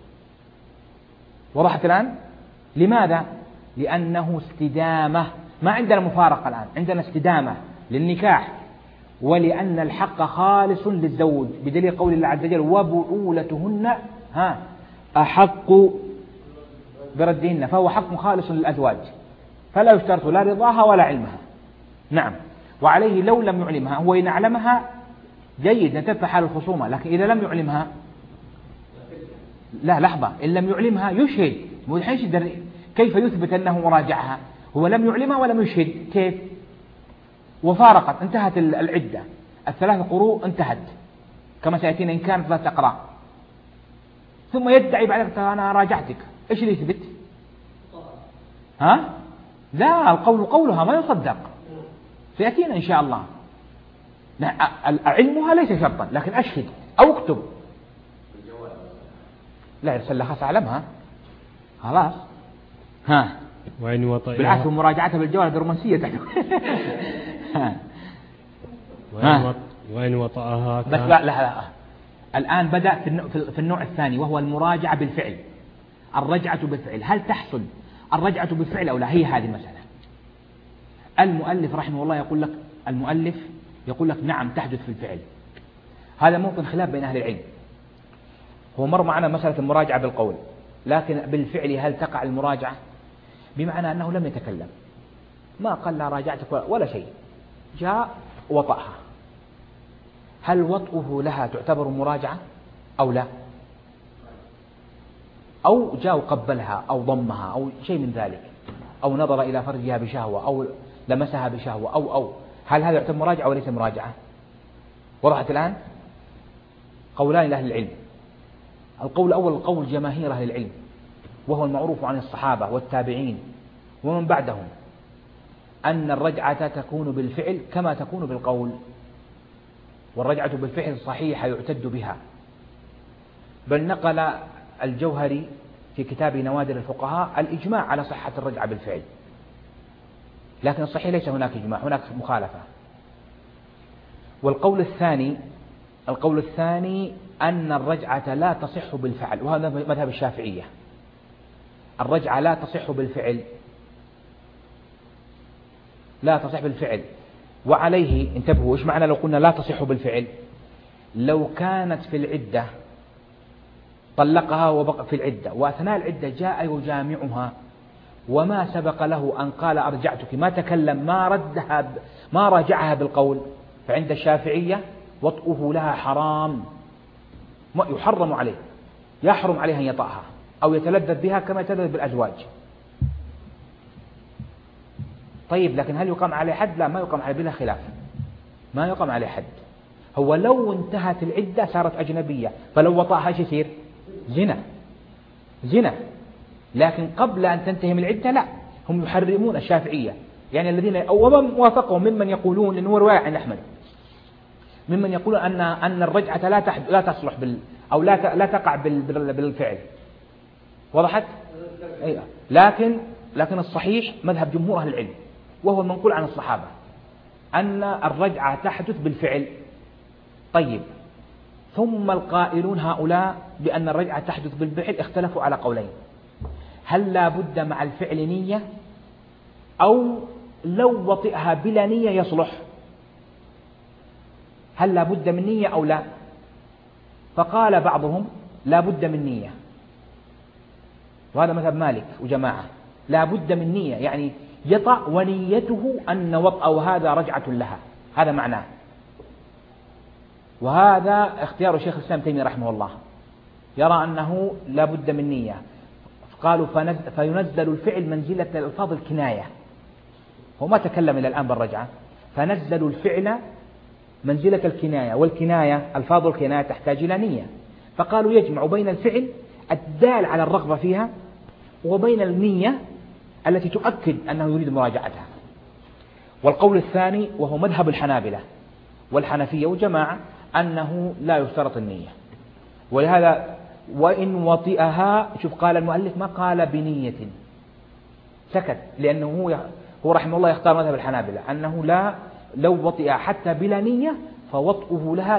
وضحت الآن؟ لماذا؟ لأنه استدامة، ما عندنا مفارقة الآن، عندنا استدامة للنكاح، ولأن الحق خالص للزوج بدليل قول الله عز وجل وبعولتهن أحق بردهن، فهو حق خالص للأزواج، فلا يشترط لا رضاها ولا علمها. نعم. وعليه لو لم يعلمها، هو إن أعلمها جيد نتفح حال الخصومة، لكن إذا لم يعلمها لا، لحظة، إن لم يعلمها يشهد. كيف يثبت أنه راجعها؟ هو لم يعلمها ولم يشهد، كيف؟ وفارقت انتهت العدة، الثلاث قروء انتهت كما سيأتينا إن كانت 3 أقراء، ثم يدعي بعد ذلك أنا راجعتك، إيش اللي يثبت؟ ها؟ لا، القول قولها ما يصدق، سيأتينا إن شاء الله. علمها ليس شرطا، لكن أشهد أو اكتب. لا يرسل لها خاص أعلمها خلاص. ها، وإن وطئها بالعكس مراجعتها بالجوال بالرومانسية تحت. وإن وطئها بس لا. الآن بدأ في النوع الثاني وهو المراجعة بالفعل، الرجعة بالفعل. هل تحصل الرجعة بالفعل أو لا؟ هي هذه المسألة. المؤلف رحمه الله يقول لك نعم تحدث في الفعل. هذا ممكن خلاف بين أهل العلم. هو مر معنا مسألة المراجعة بالقول، لكن بالفعل هل تقع المراجعة؟ بمعنى أنه لم يتكلم، ما قال لا راجعتك ولا شيء، جاء وطأها، هل وطئه لها تعتبر مراجعة أو لا؟ أو جاء وقبلها أو ضمها أو شيء من ذلك، أو نظر إلى فرجها بشهوة أو لمسها بشهوة أو هل هذا يعتبر مراجعة وليس مراجعة؟ وضحت الآن؟ قولان لأهل العلم. القول الأول قول جماهير أهل العلم، وهو المعروف عن الصحابة والتابعين ومن بعدهم، أن الرجعة تكون بالفعل كما تكون بالقول، والرجعة بالفعل صحيحة يعتد بها. بل نقل الجوهري في كتاب نوادر الفقهاء الإجماع على صحة الرجعة بالفعل، لكن الصحيح ليس هناك إجماع، هناك مخالفة. والقول الثاني أن الرجعة لا تصح بالفعل، وهذا مذهب الشافعية، الرجعة لا تصح بالفعل، لا تصح بالفعل. وعليه انتبهوا، إيش معنى لو قلنا لا تصح بالفعل؟ لو كانت في العدة طلقها وبقى في العدة، وأثناء العدة جاء يجامعها وما سبق له أن قال أرجعتك، ما تكلم، ما راجعها بالقول، فعند الشافعية وطئه لها حرام، يحرم عليه، يحرم عليه أن يطأها أو يتلذذ بها كما يتلذذ بالأزواج. طيب، لكن هل يقام عليه حد؟ لا، ما يقام عليه، بلا خلاف ما يقام عليه حد. هو لو انتهت العدة صارت أجنبية، فلو وطأها ايش يصير؟ زنا. لكن قبل أن تنتهي من العدة لا، هم يحرمون الشافعية، يعني الذين ومن وافقهم ممن يقولون، لأنه رواية عن أحمد، ممن يقولون أن الرجعة لا تصلح أو لا تقع بالفعل. وضحت؟ لكن الصحيح مذهب جمهور أهل العلم، وهو المنقول عن الصحابة، أن الرجعة تحدث بالفعل. طيب، ثم القائلون هؤلاء بأن الرجعة تحدث بالفعل اختلفوا على قولين: هل لا بد مع الفعل نية، أو لو وطئها بلا نية يصلح؟ هل لا بد من نية أو لا؟ فقال بعضهم لا بد من نية، وهذا مذهب مالك وجماعة، لا بد من نية، يعني يطأ ونيته أن وطأه هذا رجعة لها، هذا معناه. وهذا اختيار شيخ الإسلام تيمية رحمه الله، يرى أنه لا بد من نية. قالوا فينزل الفعل منزلة الألفاظ الكناية، هو ما تكلم إلى الآن بالرجعة، فنزل الفعل منزلة الكناية، والكناية ألفاظ الكناية تحتاج إلى نية، فقالوا يجمع بين الفعل الدال على الرغبة فيها وبين النية التي تؤكد أنه يريد مراجعتها. والقول الثاني وهو مذهب الحنابلة والحنفية وجماعة أنه لا يشترط النية، ولهذا وإن وطئها، شوف قال المؤلف ما قال بنية، سكت، لأنه هو رحمه الله يختار مذهب الحنابلة أنه لو وطئ حتى بلا نية فوطئه لها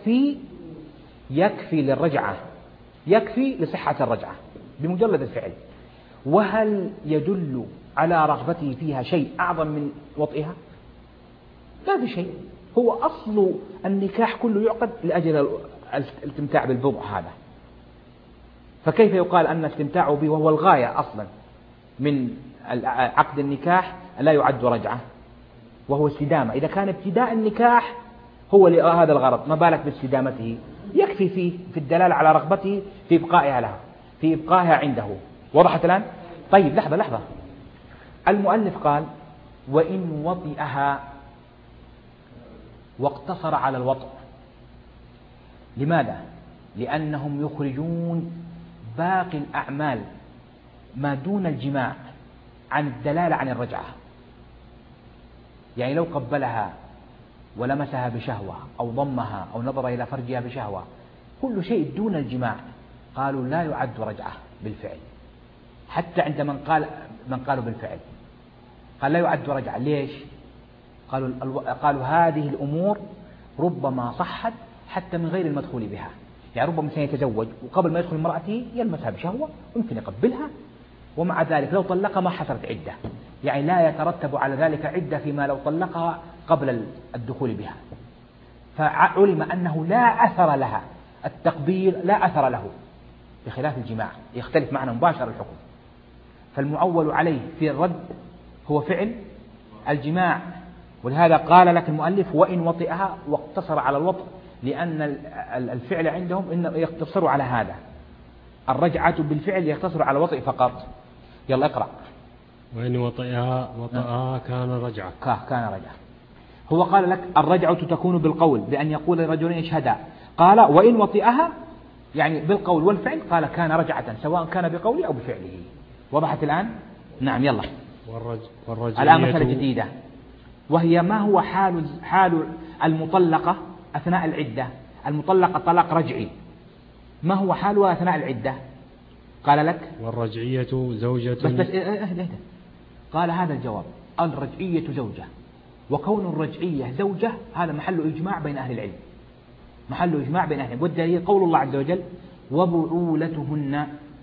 يكفي للرجعة، يكفي لصحة الرجعة بمجرد الفعل. وهل يدل على رغبته فيها شيء أعظم من وطئها؟ لا في شيء، هو أصل النكاح كله يعقد لأجل الاستمتاع بالبضع هذا، فكيف يقال أن استمتاعه به وهو الغاية أصلا من عقد النكاح لا يعد رجعة، وهو استدامة؟ إذا كان ابتداء النكاح هو لهذا الغرض، ما بالك باستدامته؟ يكفي فيه في الدلالة على رغبته في إبقائها لها، في إبقائها عنده. وضحت الآن؟ طيب، لحظة، المؤلف قال وإن وطئها واقتصر على الوطء. لماذا؟ لأنهم يخرجون باقي الأعمال ما دون الجماع عن الدلالة عن الرجعة. يعني لو قبلها ولمسها بشهوة أو ضمها أو نظر إلى فرجها بشهوة، كل شيء دون الجماع قالوا لا يعد رجعة بالفعل. حتى عند من قالوا بالفعل قال لا يعد رجعة. ليش؟ قالوا هذه الأمور ربما صحت حتى من غير المدخول بها. يعني ربما سيتزوج وقبل ما يدخل امرأته يلمسها بشهوة ويمكن يقبلها، ومع ذلك لو طلقها ما حصلت عدة، يعني لا يترتب على ذلك عدة فيما لو طلقها قبل الدخول بها. فعلم أنه لا أثر لها، التقبيل لا أثر له، بخلاف الجماع يختلف معنى مباشر الحكم. فالمعول عليه في الرد هو فعل الجماع، ولهذا قال لك المؤلف وإن وطئها واقتصر على الوطء، لأن الفعل عندهم إنه يقتصر على هذا. الرجعة بالفعل يقتصر على الوطئ فقط. يلا اقرأ. وإن وطئها كان رجعة. كان رجعة. هو قال لك الرجعة تكون بالقول بأن يقول الرجلين يشهدا، قال وإن وطئها يعني بالقول والفعل، قال كان رجعة سواء كان بقوله أو بفعله. وضحت الآن؟ نعم. يلا الآن مسألة جديدة، وهي ما هو حال المطلقة أثناء العدة. المطلقة طلاق رجعي، ما هو حالها أثناء العدة؟ قال لك والرجعية زوجة. بس قال هذا الجواب: الرجعية زوجة، وكون الرجعية زوجة هذا محل إجماع بين أهل العلم، محل إجماع بين أهل العلم. والدليل قول الله عز وجل: وبعولتهن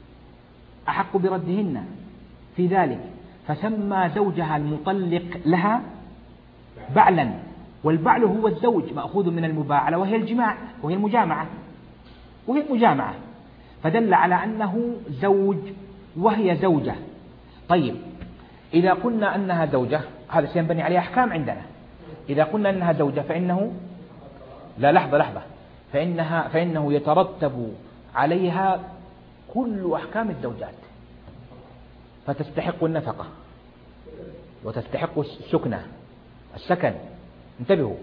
أحق بردهن في ذلك، فسمى زوجها المطلق لها بعلا، والبعل هو الزوج مأخوذ من المباعلة وهي الجماع وهي المجامعة، فدل على أنه زوج وهي زوجة. طيب إذا قلنا أنها زوجة هذا سينبني عليه أحكام عندنا. إذا قلنا أنها زوجة فإنه لا لحظة فإنه يترتب عليها كل أحكام الزوجات، فتستحق النفقة وتستحق السكن، انتبهوا،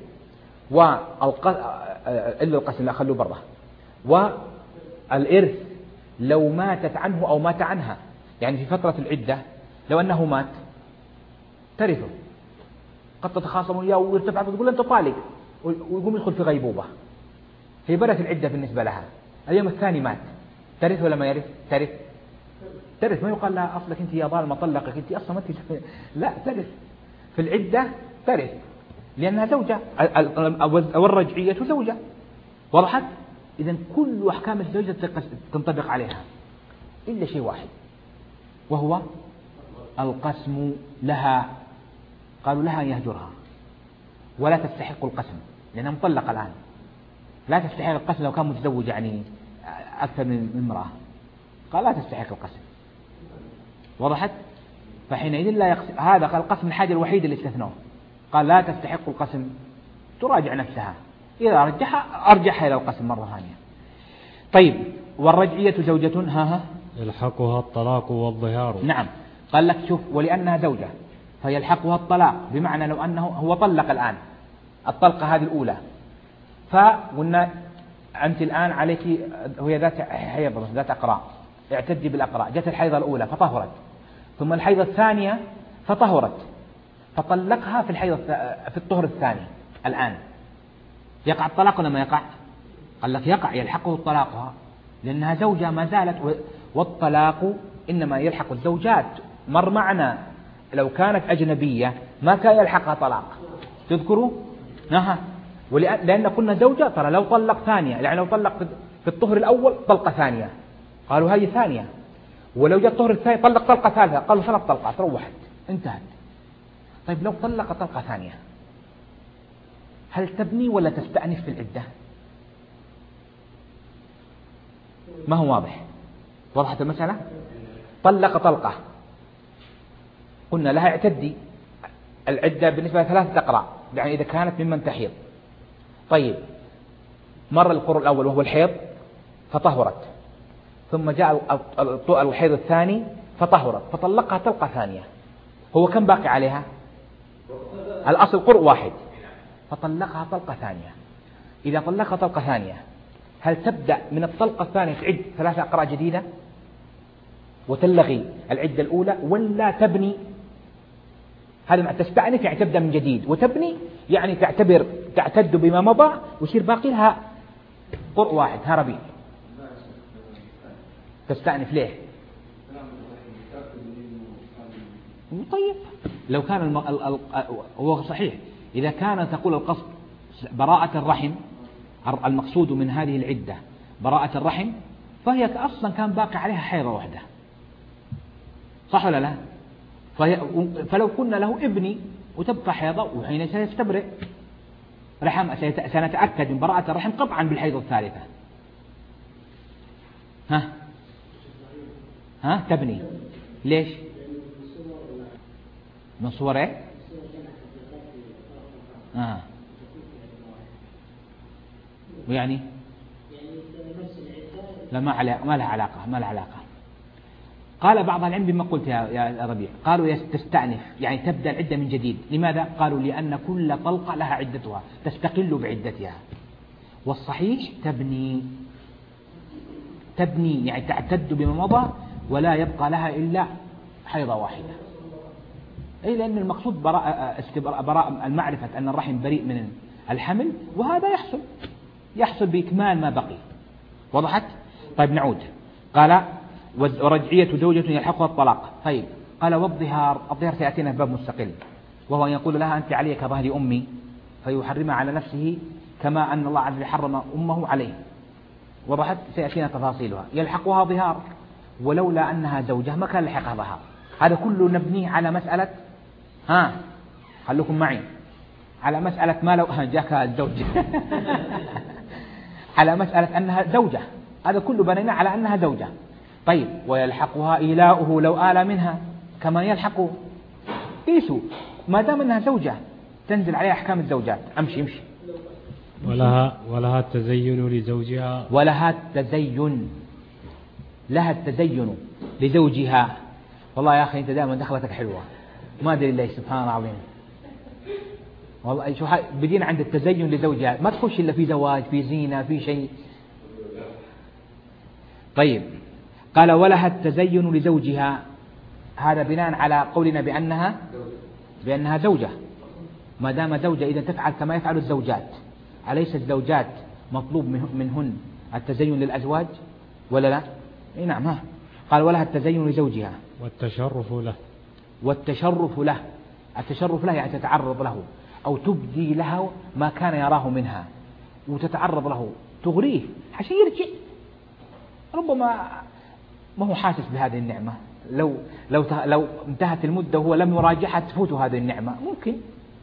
إلا القسم لا خلوا برا، والإرث لو ماتت عنه أو مات عنها. يعني في فترة العدة لو أنه مات ترثه، قد تتخاصموا إياه ويرتفع تقول أنت طالق ويقوم يدخل في غيبوبة، في بدأت العدة بالنسبة لها. اليوم الثاني مات، ترث ولا ما يرث؟ ترث. ما يقال لها أصلك أنت يا ظالمة طلقك أنت أصلا ما لا، ترث في العدة، ترث لأنها زوجة، والرجعية زوجة. وضحت؟ إذن كل أحكام الزوجة تنطبق عليها إلا شيء واحد، وهو القسم لها. قالوا لها يهجرها ولا تستحق القسم لأنها مطلقة الآن، لا تستحق القسم لو كان متزوج يعني أكثر من امرأة، قال لا تستحق القسم. وضحت؟ فحينئذ لا هذا القسم الحاجة الوحيدة اللي استثنوه، قال لا تستحق القسم، تراجع نفسها، إذا أرجحها إلى القسم مرة ثانية. طيب والرجعية زوجة يلحقها الطلاق والظهار. نعم، قال لك شوف، ولأنها زوجة فيلحقها الطلاق، بمعنى لو أنه هو طلق الآن الطلقة هذه الأولى، فقلنا أنت الآن عليك وهي ذات حيض ذات أقراء، اعتدي بالأقراء، جت الحيضة الأولى فطهرت، ثم الحيضة الثانية فطهرت، فطلقها في الطهر الثاني. الآن يقع الطلاق ولا ما يقع؟ قال لك يقع، يلحقه الطلاق لأنها زوجة ما زالت، والطلاق إنما يلحق الزوجات. مر معنا لو كانت أجنبية ما كان يلحقها طلاق، تذكروا؟ لأن كنا زوجة، ترى لو طلق ثانية، يعني لو طلق في الطهر الأول طلقة ثانية قالوا هذه ثانية، ولو جاء الطهر الثاني طلق طلقة ثالثة قالوا 3 طلقات روحت انتهت. طيب لو طلق طلقة ثانية هل تبني ولا تستأنف في العدة؟ ما هو واضح. وضحت المسألة؟ طلق طلقة قلنا لها اعتدي، العدة بالنسبة ل3 أقراء، يعني إذا كانت ممن تحيض. طيب مر القرء الأول وهو الحيض فطهرت، ثم جاء الحيض الثاني فطهرت، فطلقها طلقة ثانية، هو كم باقي عليها؟ الأصل قرء واحد، فطلقها طلقة ثانية، إذا طلقها طلقة ثانية هل تبدأ من الطلقة الثانية تعد 3 أقراء جديدة وتلغي العدة الأولى، ولا تبني؟ هذا مع تستأنف يعني تبدأ من جديد، وتبني يعني تعتد بما مضى ويصير باقي لها قرء واحد هربي. تستأنف ليه؟ طيب لو كان هو صحيح إذا كان تقول القصد براءة الرحم، المقصود من هذه العدة براءة الرحم، فهي أصلا كان باقي عليها حيضة واحدة، صح ولا لا؟ فلو قلنا له ابني وتبقى حيضة وحين سيستبرئ رحم، سنتأكد من براءة الرحم قطعا بالحيضة الثالثة. تبني ليش؟ من صور ايه؟ ويعني لا ما لها علاقة. قال بعض العلم بما قلت يا ربيع، قالوا تستأنف يعني تبدأ العدة من جديد. لماذا؟ قالوا لأن كل طلقة لها عدتها تستقل بعدتها. والصحيح تبني يعني تعتد بما مضى ولا يبقى لها إلا حيضة واحدة. أي لأن المقصود براء المعرفة أن الرحم بريء من الحمل، وهذا يحصل بإكمال ما بقي. وضحت؟ طيب نعود. قال ورجعية زوجة يلحقها الطلاق. طيب قال الظهار سيأتينا في باب مستقل، وهو أن يقول لها أنت علي كظهر أمي فيحرمها على نفسه كما أن الله عز وجل حرم أمه عليه. وضحت؟ سيأتينا تفاصيلها. يلحقها ظهار، ولولا أنها زوجة ما كان لحقها ظهار. هذا كله نبنيه على مسألة خلوكم معي على مسألة ما لو جاك الزوج على مسألة أنها زوجة، هذا كله بنينا على أنها زوجة. طيب ويلحقها إيلاؤه لو آل منها كما يلحق إيسو، ما دام أنها زوجة تنزل عليها أحكام الزوجات. امشي ولها التزين لزوجها، لها التزين لزوجها. والله يا أخي أنت دائما دخلتك حلوة، ما أدري الله سبحانه العظيم. والله شو بدينا عند التزين لزوجها، ما تخش إلا في زواج، في زينة، في شيء. طيب قال ولها التزين لزوجها، هذا بناء على قولنا بأنها زوجة. ما دام زوجة إذا تفعل كما يفعل الزوجات. أليس الزوجات مطلوب منهن التزين للأزواج ولا لا؟ نعم. قال ولها التزين لزوجها والتشرف له. التشرف له يعني تتعرض له أو تبدي له ما كان يراه منها، وتتعرض له تغريه عشان يرجع. ربما ما هو حاسس بهذه النعمة، لو انتهت المدة وهو لم يراجعها تفوت هذه النعمة، ممكن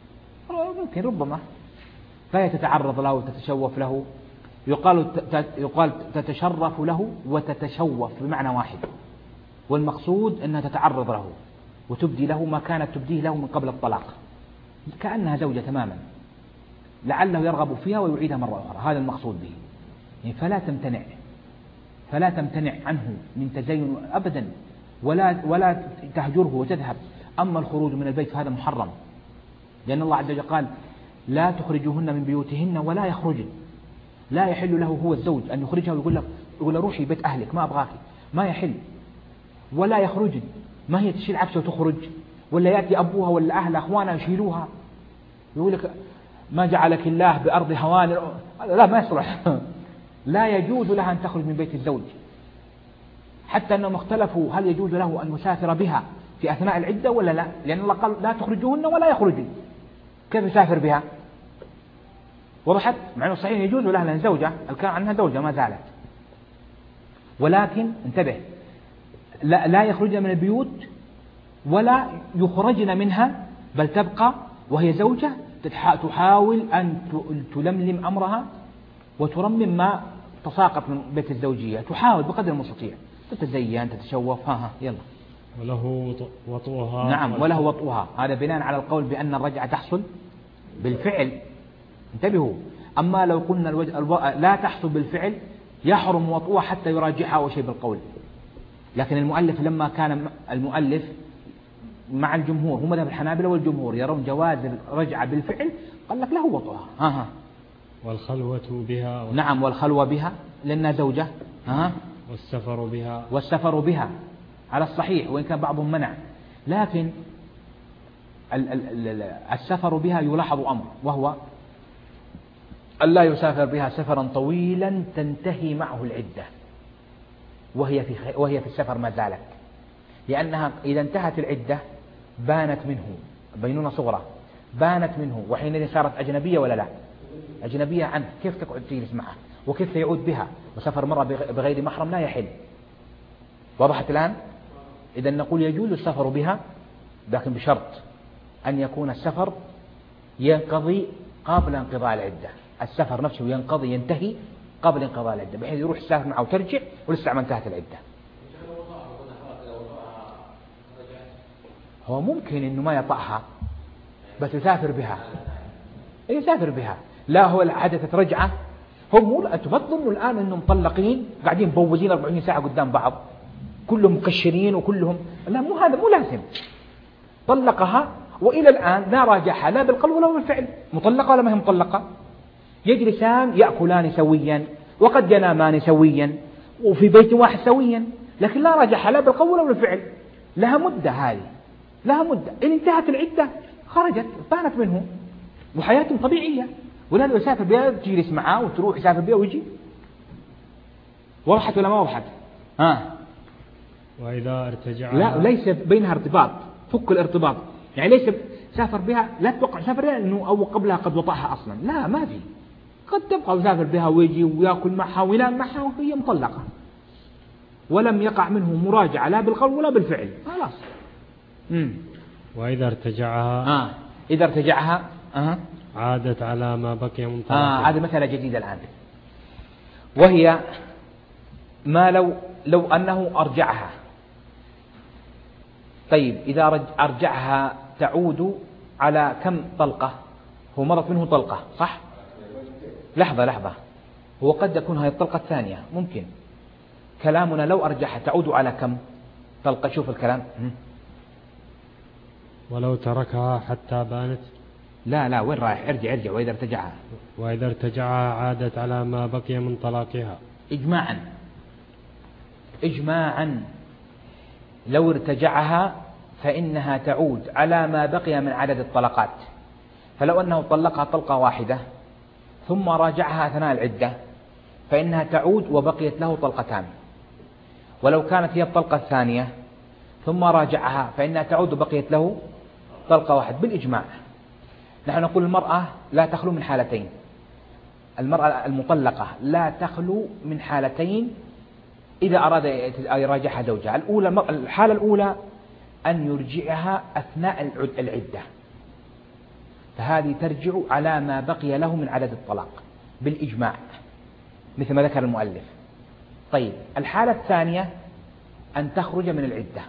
ربما. فهي تتعرض له وتتشوف له. يقال تتشرف له وتتشوف بمعنى واحد، والمقصود أنها تتعرض له وتبدي له ما كانت تبديه له من قبل الطلاق، كأنها زوجة تماما، لعله يرغب فيها ويعيدها مرة أخرى. هذا المقصود به. يعني فلا تمتنع عنه من تزين أبدا، ولا تهجره وتذهب. أما الخروج من البيت فهذا محرم، لأن الله عز وجل قال لا تخرجوهن من بيوتهن ولا يخرجن. لا يحل له هو الزوج أن يخرجها ويقول له روحي بيت أهلك ما أبغاك، ما يحل. ولا يخرجن، ما هي تشيل عفشه وتخرج، ولا يأتي أبوها ولا أهلها أخوانها يشيلوها، يقول لك ما جعلك الله بأرض هوان، لا ما يصلح. لا يجوز لها أن تخرج من بيت الزوج، حتى أنهم اختلفوا هل يجوز له أن يسافر بها في أثناء العدة ولا لا، لأن الله قال لا تخرجوهن ولا يخرجن، كيف يسافر بها؟ وضحت؟ مع أنه صحيح يجوز لها لأن زوجة، الكلام عنها زوجة ما زالت، ولكن انتبه لا يخرجن من البيوت ولا يخرجن منها، بل تبقى وهي زوجة تحاول أن تلملم أمرها وترمم ما تساقط من بيت الزوجية، تحاول بقدر المستطيع تتزين تتشوف. يلا. وله وطؤها. نعم وله وطؤها، هذا بناء على القول بأن الرجعة تحصل بالفعل. انتبهوا، أما لو قلنا لا تحصل بالفعل يحرم وطؤها حتى يراجعها أو شيء بالقول. لكن المؤلف لما كان المؤلف مع الجمهور، هم مذهب الحنابلة والجمهور يرون جواز الرجعة بالفعل، قال لك له وطئها. والخلوة بها. نعم، والخلوة بها لأنها زوجة. والسفر بها على الصحيح، وإن كان بعضهم منع، لكن السفر بها يلاحظ أمر، وهو أن لا يسافر بها سفرا طويلا تنتهي معه العدة وهي في السفر ما زالت، لأنها إذا انتهت العدة بانت منه بينونة صغرى، بانت منه، وحينئذ صارت أجنبية ولا لا؟ أجنبية عنه، كيف تقعد تجلس معه وكيف يعود بها؟ وسفر مرة بغير محرم لا يحل. وضحت الآن؟ إذا نقول يجوز السفر بها، لكن بشرط أن يكون السفر ينقضي قبل انقضاء العدة، السفر نفسه ينتهي قبل انقضاء العدة، بحيث يروح السافر معه وترجع ولسه ما انتهت العدة. هو ممكن إنه ما يطأها بس يسافر بها، يسافر بها، لا هو حدثت رجعة. هم أنتم ما تظنوا الآن إنهم مطلقين قاعدين مبوزين 24 ساعة قدام بعض كلهم مكشرين وكلهم، لا، مو هذا، مو لازم. طلقها وإلى الآن لا راجعها لا بالقول ولا بالفعل، مطلقة ولا ما هي مطلقة، يجلسان يأكلان سويا وقد ينامان سويا وفي بيت واحد سويا، لكن لا راجعها لا بالقول ولا بالفعل، لها مدة، هذه لها مدة، إن انتهت العدة خرجت بانت منه وحياتهم طبيعية، ولهذا يسافر بها تجلس معاه وتروح يسافر بها ويجي. وضحت ولا ما وضحت؟ وإذا ارتجع لا، ليس بينها ارتباط، فك الارتباط، يعني ليس سافر بها، لا تتوقع سافر بها انه او قبلها قد وطأها اصلا، لا، ما في، قد تبقى وسافر بها ويجي وياكل معها وينام معها وهي مطلقة ولم يقع منه مراجعة لا بالقول ولا بالفعل، خلاص. وإذا ارتجعها إذا ارتجعها عادت على ما بقي من طلاقها. هذه مسألة جديدة الآن، وهي ما لو أنه أرجعها. طيب إذا أرجعها تعود على كم طلقة؟ هو مرت منه طلقة صح؟ لحظة، هو قد يكون هذه الطلقة الثانية، ممكن. كلامنا لو أرجعها تعود على كم طلقة؟ شوف الكلام. ولو تركها حتى بانت. لا، وين رايح؟ ارجع. وإذا ارتجعها عادت على ما بقي من طلاقها إجماعا. لو ارتجعها فإنها تعود على ما بقي من عدد الطلقات، فلو أنه طلقها طلقة واحدة ثم راجعها أثناء العدة فإنها تعود وبقيت له طلقتان، ولو كانت هي الطلقة الثانية ثم راجعها فإنها تعود وبقيت له طلقة واحدة بالإجماع. نحن نقول المرأة لا تخلو من حالتين، المرأة المطلقة لا تخلو من حالتين إذا أراد أن يراجعها زوجها. الحالة الأولى أن يرجعها أثناء العدة، فهذه ترجع على ما بقي له من عدد الطلاق بالإجماع مثل ما ذكر المؤلف. طيب الحالة الثانية أن تخرج من العدة،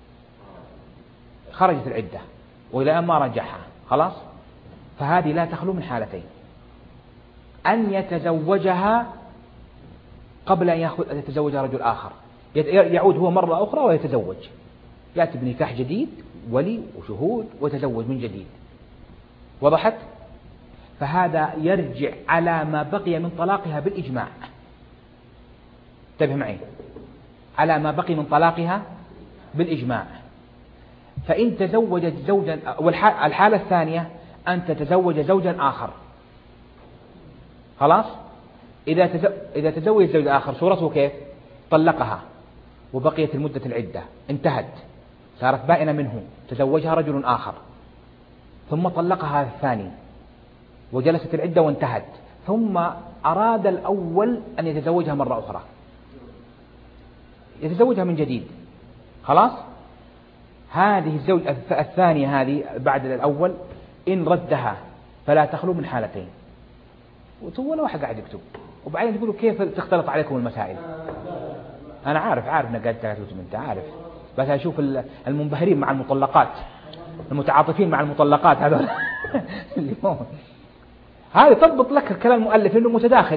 خرجت العدة وإذا ما رجعها خلاص، فهذه لا تخلو من حالتين: أن يتزوجها قبل أن يتزوجها رجل آخر، يعود هو مرة أخرى ويتزوج، يأتي بنكاح جديد ولي وشهود ويتزوج من جديد. وضحت؟ فهذا يرجع على ما بقي من طلاقها بالإجماع. انتبه معي، على ما بقي من طلاقها بالإجماع. فإن تزوجت زوجا، والحالة الثانية أن تتزوج زوجا آخر، خلاص. إذا تزوج زوج آخر صورته كيف؟ طلقها وبقيت المدة العدة انتهت، صارت بائنة منه، تزوجها رجل آخر ثم طلقها الثاني وجلست العدة وانتهت، ثم أراد الأول أن يتزوجها مرة أخرى، يتزوجها من جديد، خلاص. هذه الزوجة الثانية هذه بعد الأول إن ردها فلا تخلو من حالتين. ولا واحد قاعد يكتب وبعدين تقولوا كيف تختلط عليكم المسائل. أنا عارف أنك قاعد تكتب، أنت عارف، بس أشوف المنبهرين مع المطلقات، المتعاطفين مع المطلقات هذول اليوم. هذه تضبط لك كلام المؤلف لأنه متداخل.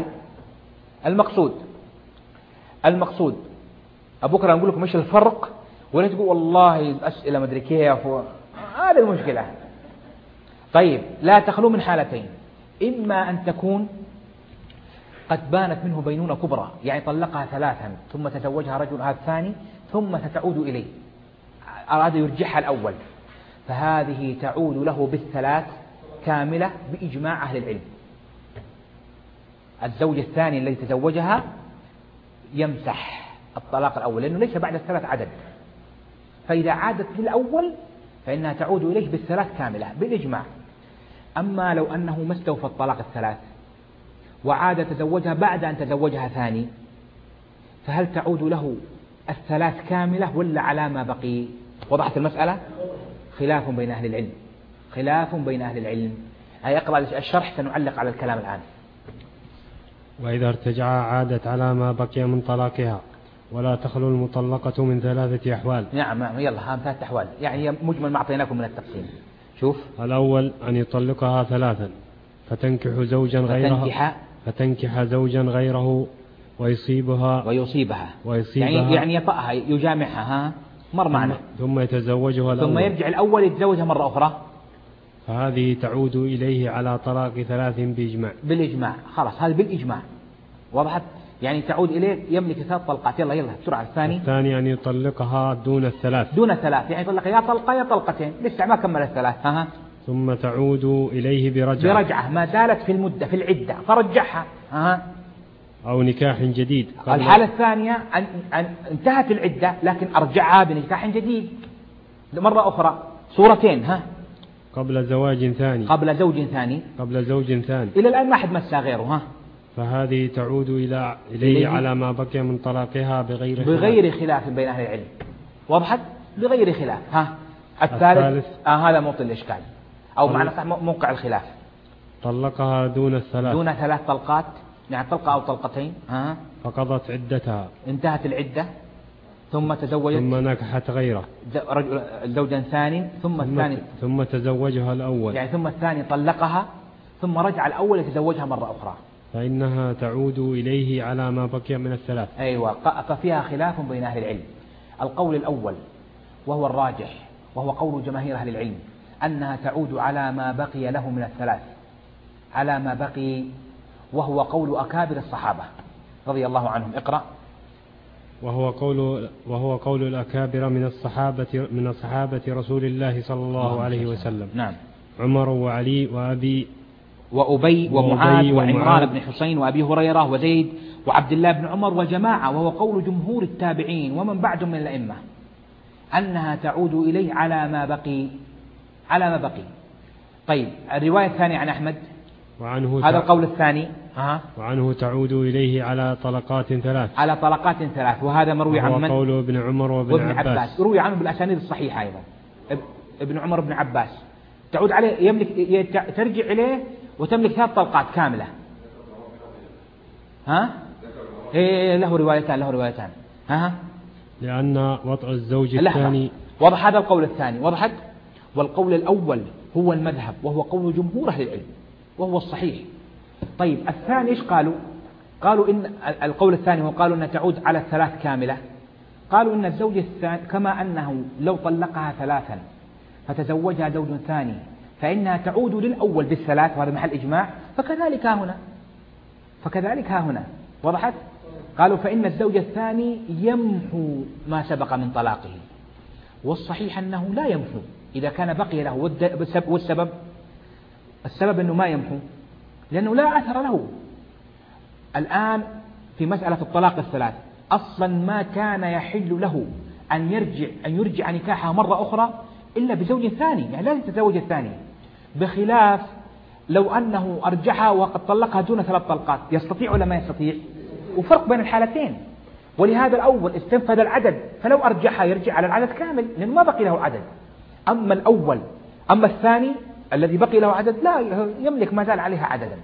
المقصود بكرة نقول لكم إيش الفرق، ولا تقول والله الأسئلة مدري كيف، هذه المشكلة. طيب لا تخلو من حالتين: إما أن تكون قد بانت منه بينونة كبرى، يعني طلقها ثلاثا ثم تزوجها رجل هذا الثاني ثم ستعود إليه، أراد يرجعها الأول، فهذه تعود له بالثلاث كاملة بإجماع أهل العلم. الزوج الثاني الذي تزوجها يمسح الطلاق الأول لأنه ليس بعد الثلاث عدد، فإذا عادت للأول فإنها تعود إليه بالثلاث كاملة بالإجماع. أما لو أنه ما استوفى الطلاق الثلاث وعاد تزوجها بعد أن تزوجها ثاني، فهل تعود له الثلاث كاملة ولا على ما بقي؟ وضحت المسألة؟ خلاف بين أهل العلم، خلاف بين أهل العلم. أقرأ الشرح سنعلق على الكلام الآن. وإذا ارتجع عادت على ما بقي من طلاقها، ولا تخلو المطلقة من ثلاثة أحوال. نعم يلا هم ثلاثة أحوال، يعني مجمل ما أعطيناكم من التقسيم. شوف، الأول أن يطلقها ثلاثا فتنكح زوجا غيره ويصيبها يعني يطأها يجامعها مر معنا، ثم يتزوجها الأول، ثم يرجع الأول يتزوجها مرة أخرى، فهذه تعود إليه على طلاق ثلاث بالإجماع. خلاص هذا بالإجماع، وضحت؟ يعني تعود إليه يملك ثلاث طلقات. يلا بسرعة. الثاني أن يطلقها دون الثلاث، يعني يطلق يا طلقة يا طلقتين، لسه ما كمل الثلاث. ثم تعود إليه برجعة ما زالت في المدة في العدة فرجعها. أو نكاح جديد. الحالة الثانية أن انتهت العدة لكن أرجعها بنكاح جديد مرة أخرى. صورتين. قبل زوج ثاني إلى الآن ما حد مسها غيره. فهذه تعود إليه على ما بقي من طلاقها بغير خلاف بين أهل العلم. وضحت؟ بغير خلاف. الثالث هذا موطن الإشكال أو معنى صح موقع الخلاف. طلقها دون ثلاث طلقات، يعني طلقة أو طلقتين. فقضت عدتها، انتهت العدة، ثم تزوجت، ثم نكحت غيره زوجا ثاني، ثم تزوجها الأول، يعني ثم الثاني طلقها ثم رجع الأول يتزوجها مرة أخرى، فإنها تعود إليه على ما بقي من الثلاث. أيوة. ففيها خلاف بين أهل العلم. القول الأول وهو الراجح وهو قول جماهير أهل العلم أنها تعود على ما بقي له من الثلاث، على ما بقي، وهو قول أكابر الصحابة رضي الله عنهم. اقرأ. وهو قول الأكابر من الصحابة رسول الله صلى الله عليه وسلم. نعم. عمر وعلي وأبي ومعاذ وعمران بن حسين وأبي هريرة وزيد وعبد الله بن عمر وجماعة، وهو قول جمهور التابعين ومن بعدهم من الأئمة، أنها تعود إليه على ما بقي. طيب الرواية الثانية عن أحمد هذا القول الثاني. وعنه تعود إليه على طلقات ثلاث، وهذا مروي عن من؟ قول ابن عمر وابن عباس، روي عنه بالأسانيد الصحيحة أيضا. ابن عمر وابن عباس تعود عليه، ترجع إليه وتملك ثلاث طلقات كاملة. له روايتان. لأن وطأ الزوج الثاني. وضح هذا القول الثاني. وضحت. والقول الأول هو المذهب وهو قول جمهور أهل العلم وهو الصحيح. طيب الثاني إيش قالوا إن القول الثاني هو قالوا أنها تعود على الثلاث كاملة. قالوا إن الزوج الثاني كما أنه لو طلقها ثلاثا فتزوجها زوج ثاني فإنها تعود للأول بالثلاث، وهذا محل إجماع، فكذلك ها هنا. وضحت. قالوا فإن الزوج الثاني يمحو ما سبق من طلاقه، والصحيح أنه لا يمحو إذا كان بقي له. والسبب أنه ما يمحو لأنه لا أثر له. الآن في مسألة الطلاق الثلاث أصلا ما كان يحل له أن يرجع نكاحها مرة أخرى إلا بزوج ثاني، يعني لازم يتزوج الثاني، بخلاف لو أنه أرجعها وقد طلقها دون ثلاث طلقات، يستطيع ولا ما يستطيع؟ وفرق بين الحالتين. ولهذا الأول استنفذ العدد، فلو أرجعها يرجع على العدد كامل لأنه ما بقي له عدد. أما الثاني الذي بقي له عدد لا يملك ما زال عليها عددا.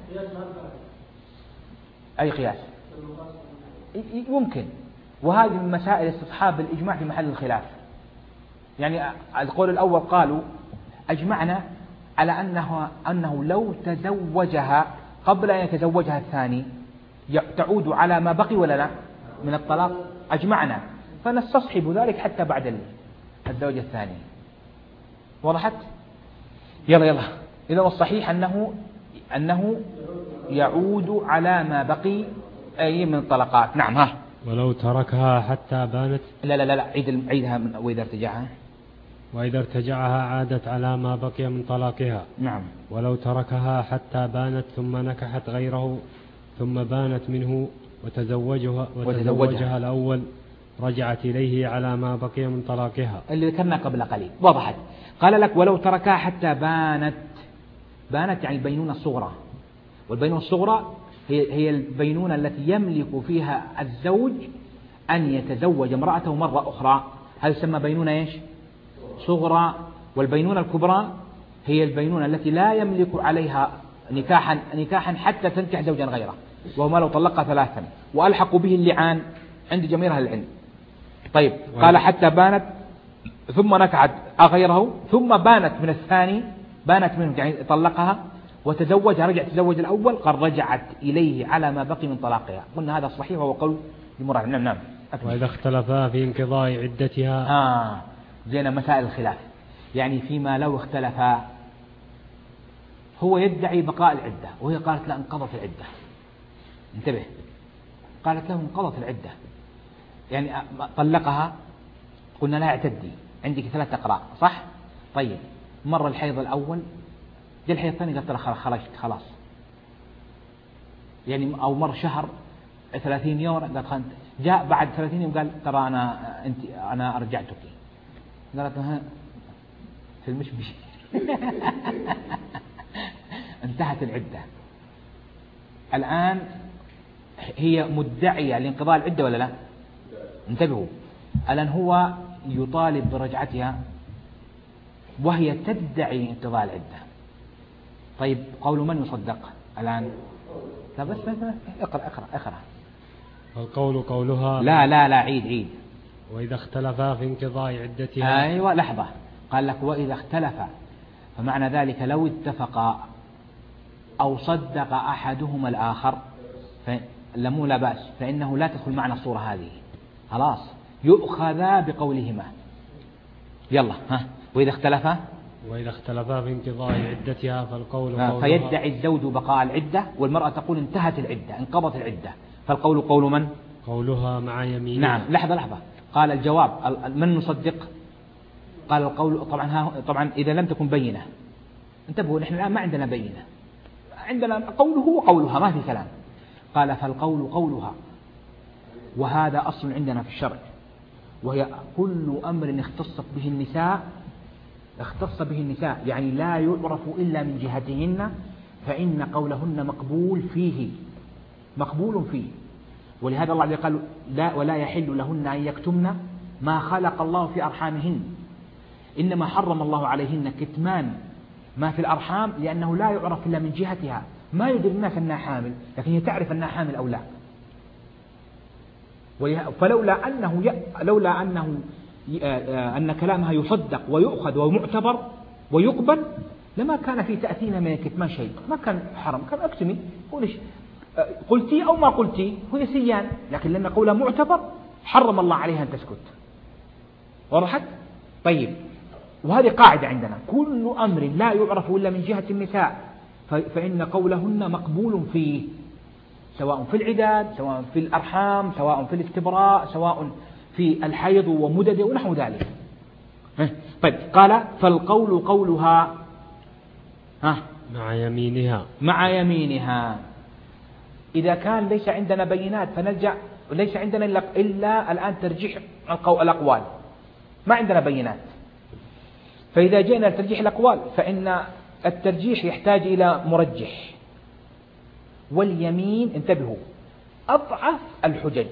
أي قياس يمكن. وهذه من مسائل استصحاب الإجماع في محل الخلاف. يعني القول الأول قالوا أجمعنا على أنه لو تزوجها قبل أن يتزوجها الثاني تعود على ما بقي ولا لا من الطلاق. أجمعنا، فنستصحب ذلك حتى بعد الزوج الثاني. وضحت. يلا إذا الصحيح أنه يعود على ما بقي أي من الطلقات. نعم. ها ولو تركها حتى بانت. لا عيدها من وإذا ارتجعها. وإذا ارتجعها عادت على ما بقي من طلاقها. نعم. ولو تركها حتى بانت ثم نكحت غيره ثم بانت منه وتزوجها الأول رجعت إليه على ما بقي من طلاقها، اللي ذكرنا قبل قليل. وضحت. قال لك ولو تركها حتى بانت يعني البينونة الصغرى، والبينونة الصغرى هي البينونة التي يملك فيها الزوج أن يتزوج امرأته مرة أخرى، هذا يسمى بينونة إيش؟ صغرى. والبينونة الكبرى هي البينونة التي لا يملك عليها نكاحا حتى تنكح زوجا غيره، وهو ما لو طلقها 3 وألحقوا به اللعان عند جميع أهل العلم. طيب قال حتى بانت ثم نكحت غيره ثم بانت من الثاني، بانت منه يعني طلقها وتزوجها، رجع تزوج الأول، قال رجعت إليه على ما بقي من طلاقها. قلنا هذا صحيح وهو قول المراد. نعم. وإذا اختلفا في انقضاء عدتها. زينا مسائل الخلاف، يعني فيما لو اختلفا، هو يدعي بقاء العدة وهي قالت لا انقضت العدة. انتبه، قالت له انقضت العدة، يعني طلقها، قلنا لا اعتدي، عندك 3 أقراء صح؟ طيب مر الحيض الأول، جاء الحيض الثاني قالت له خرجت خلاص، يعني أو مر شهر 30 يوم قالت خنت، جاء بعد 30 يوم قال ترى أنا أرجعتك، قالت له في المشبش انتهت العدة. الآن هي مدعية لانقضاء العدة ولا لا؟ انتبهوا، الآن هو يطالب برجعتها وهي تدعي انقضاء العدة. طيب قول من يصدق الآن؟ لا بس اقرأ. القول قولها. لا عيد. وإذا اختلفا في انقضاء عدتها. أيوة لحظة، قال لك وإذا اختلفا، فمعنى ذلك لو اتفقا أو صدق أحدهما الآخر لمو لا بأس، فإنه لا تدخل معنا الصورة هذه، خلاص يؤخذا بقولهما. يلا وإذا اختلفا في انقضاء عدتها فالقول قولها. فيدعي الزوج بقاء العدة والمرأة تقول انتهت العدة انقضت العدة، فالقول قول من؟ قولها مع يمينها. نعم. لحظة، قال الجواب من نصدق؟ قال القول طبعا إذا لم تكن بينة. انتبهوا، نحن الآن ما عندنا بينة، عندنا قوله وقولها، ما في كلام. قال فالقول قولها، وهذا أصل عندنا في الشرع، وهي كل أمر اختص به النساء يعني لا يعرف إلا من جهتهن، فإن قولهن مقبول فيه. ولهذا الله عز وجل قال ولا يحل لهن أن يكتمن ما خلق الله في أرحامهن، إنما حرم الله عليهن كتمان ما في الأرحام لأنه لا يعرف إلا من جهتها، ما يدري الناس أنها حامل، لكن هي تعرف أنها حامل أو لا. فلولا أنه أن كلامها يصدق ويؤخذ ومعتبر ويقبل لما كان في تأثيرنا من الكتمان شيء، ما كان حرام، كان أكتمي قلتي أو ما قلتي هو سيان، لكن لأن قولها معتبر حرم الله عليها أن تسكت. وضحت؟ طيب، وهذه قاعدة عندنا، كل أمر لا يعرف إلا من جهة النساء فإن قولهن مقبول فيه، سواء في العداد، سواء في الأرحام، سواء في الاستبراء، سواء في الحيض ومدد ونحو ذلك. طيب قال فالقول قولها مع يمينها. إذا كان ليس عندنا بينات فنلجأ، ليس عندنا إلا الآن ترجيح الأقوال، ما عندنا بينات، فإذا جئنا لترجيح الأقوال فإن الترجيح يحتاج إلى مرجح، واليمين انتبهوا أضعف الحجج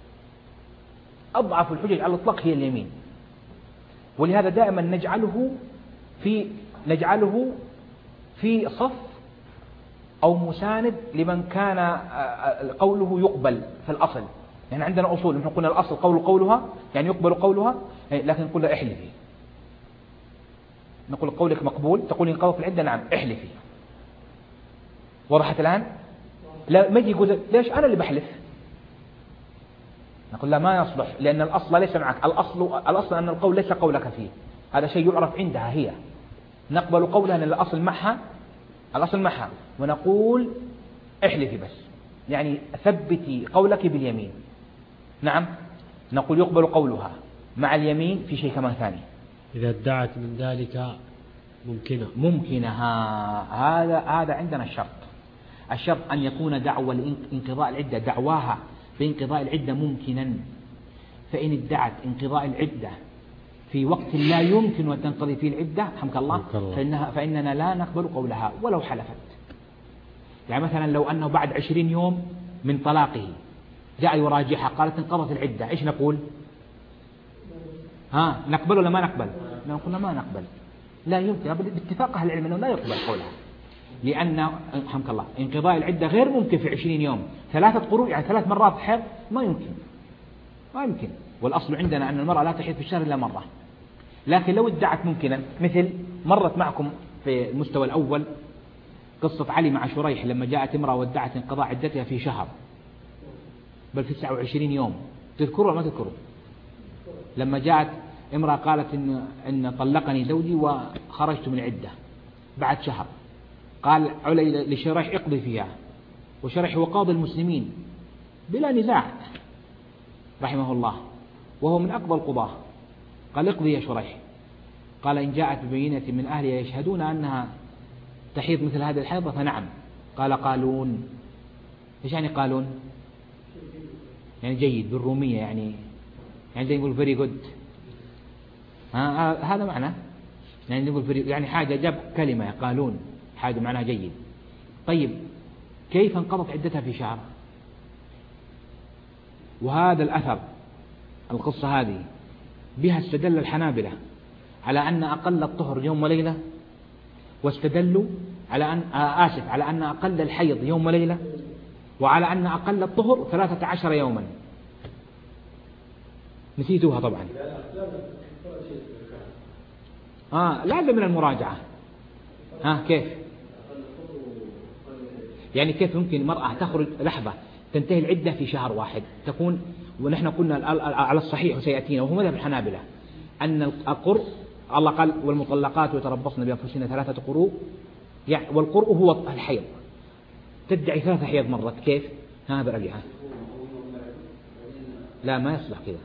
على الإطلاق هي اليمين، ولهذا دائما نجعله في صف أو مساند لمن كان قوله يقبل في الأصل. يعني عندنا أصول، نحن قلنا الأصل قولها يعني يقبل قولها، لكن نقول له احلفي، نقول قولك مقبول، تقول انقضت العدة، نعم احلفي. وضحت الآن؟ لا ما يجي يقول ليش أنا اللي بحلف، نقول لا ما يصلح، لأن الأصل ليس معك، الأصل أن القول ليس قولك فيه، هذا شيء يعرف عندها، هي نقبل قولها أن الأصل معها الأصل معها، ونقول احلفي بس، يعني ثبتي قولك باليمين. نعم، نقول يقبل قولها مع اليمين في شيء كمان ثاني. إذا ادعت من ذلك ممكنة. هذا عندنا الشرط أن يكون دعوى انقضاء العدة، دعواها بانقضاء العدة ممكنا. فإن ادعت انقضاء العدة في وقت لا يمكن أن تنقضي فيه العدة رحمك الله فإننا لا نقبل قولها ولو حلفت. يعني مثلا لو أنه بعد 20 يوم من طلاقه جاء يراجعها قالت انقضت العدة، إيش نقول؟ نقبل ولا ما نقبل؟ نقول ما نقبل، لا يمكن باتفاق أهل العلم أنه لا يقبل قولها، لأن رحمك الله انقضاء العدة غير ممكن في 20 يوم. 3 قروء يعني 3 مرات حيض ما يمكن. والأصل عندنا أن المرأة لا تحيض في الشهر إلا مرة. لكن لو ادعت ممكنا، مثل مرت معكم في المستوى الأول قصة علي مع شريح لما جاءت امرأة وادعت انقضاء عدتها في شهر بل في 29 يوم، تذكروا ولا ما تذكروا؟ لما جاءت امرأة قالت إن طلقني زوجي وخرجت من عدة بعد شهر، قال علي لشريح اقضي فيها، وشريح هو قاضي المسلمين بلا نزاع رحمه الله وهو من أقضى القضاة، قال اقضي يا شريح. قال إن جاءت ببينة من أهلها يشهدون أنها تحيض مثل هذه الحيضة فنعم. قال قالون. إيش يعني قالون؟ يعني جيد بالرومية، يعني زي نقول very good. هذا معنى، يعني نقول يعني حاجة جاب كلمة قالون، حاجة معناها جيد. طيب كيف انقضت عدتها في شهر؟ وهذا الأثر القصة هذه بها استدل الحنابلة على أن أقل الطهر يوم وليلة، واستدلوا على أن أقل الحيض يوم وليلة، وعلى أن أقل الطهر 13 يوما. نسيتوها طبعا. لازم من المراجعة. كيف؟ يعني كيف ممكن المرأة تخرج لحظة تنتهي العدة في شهر واحد تكون، ونحن قلنا على الصحيح وسيأتينا وهو مذهب الحنابلة أن القرء الله قال والمطلقات يتربصن بأنفسهن 3 قروء، يعني والقرء هو الحيض، تدعي 3 حيض مرت كيف؟ برجعها. لا ما يصلح كذا.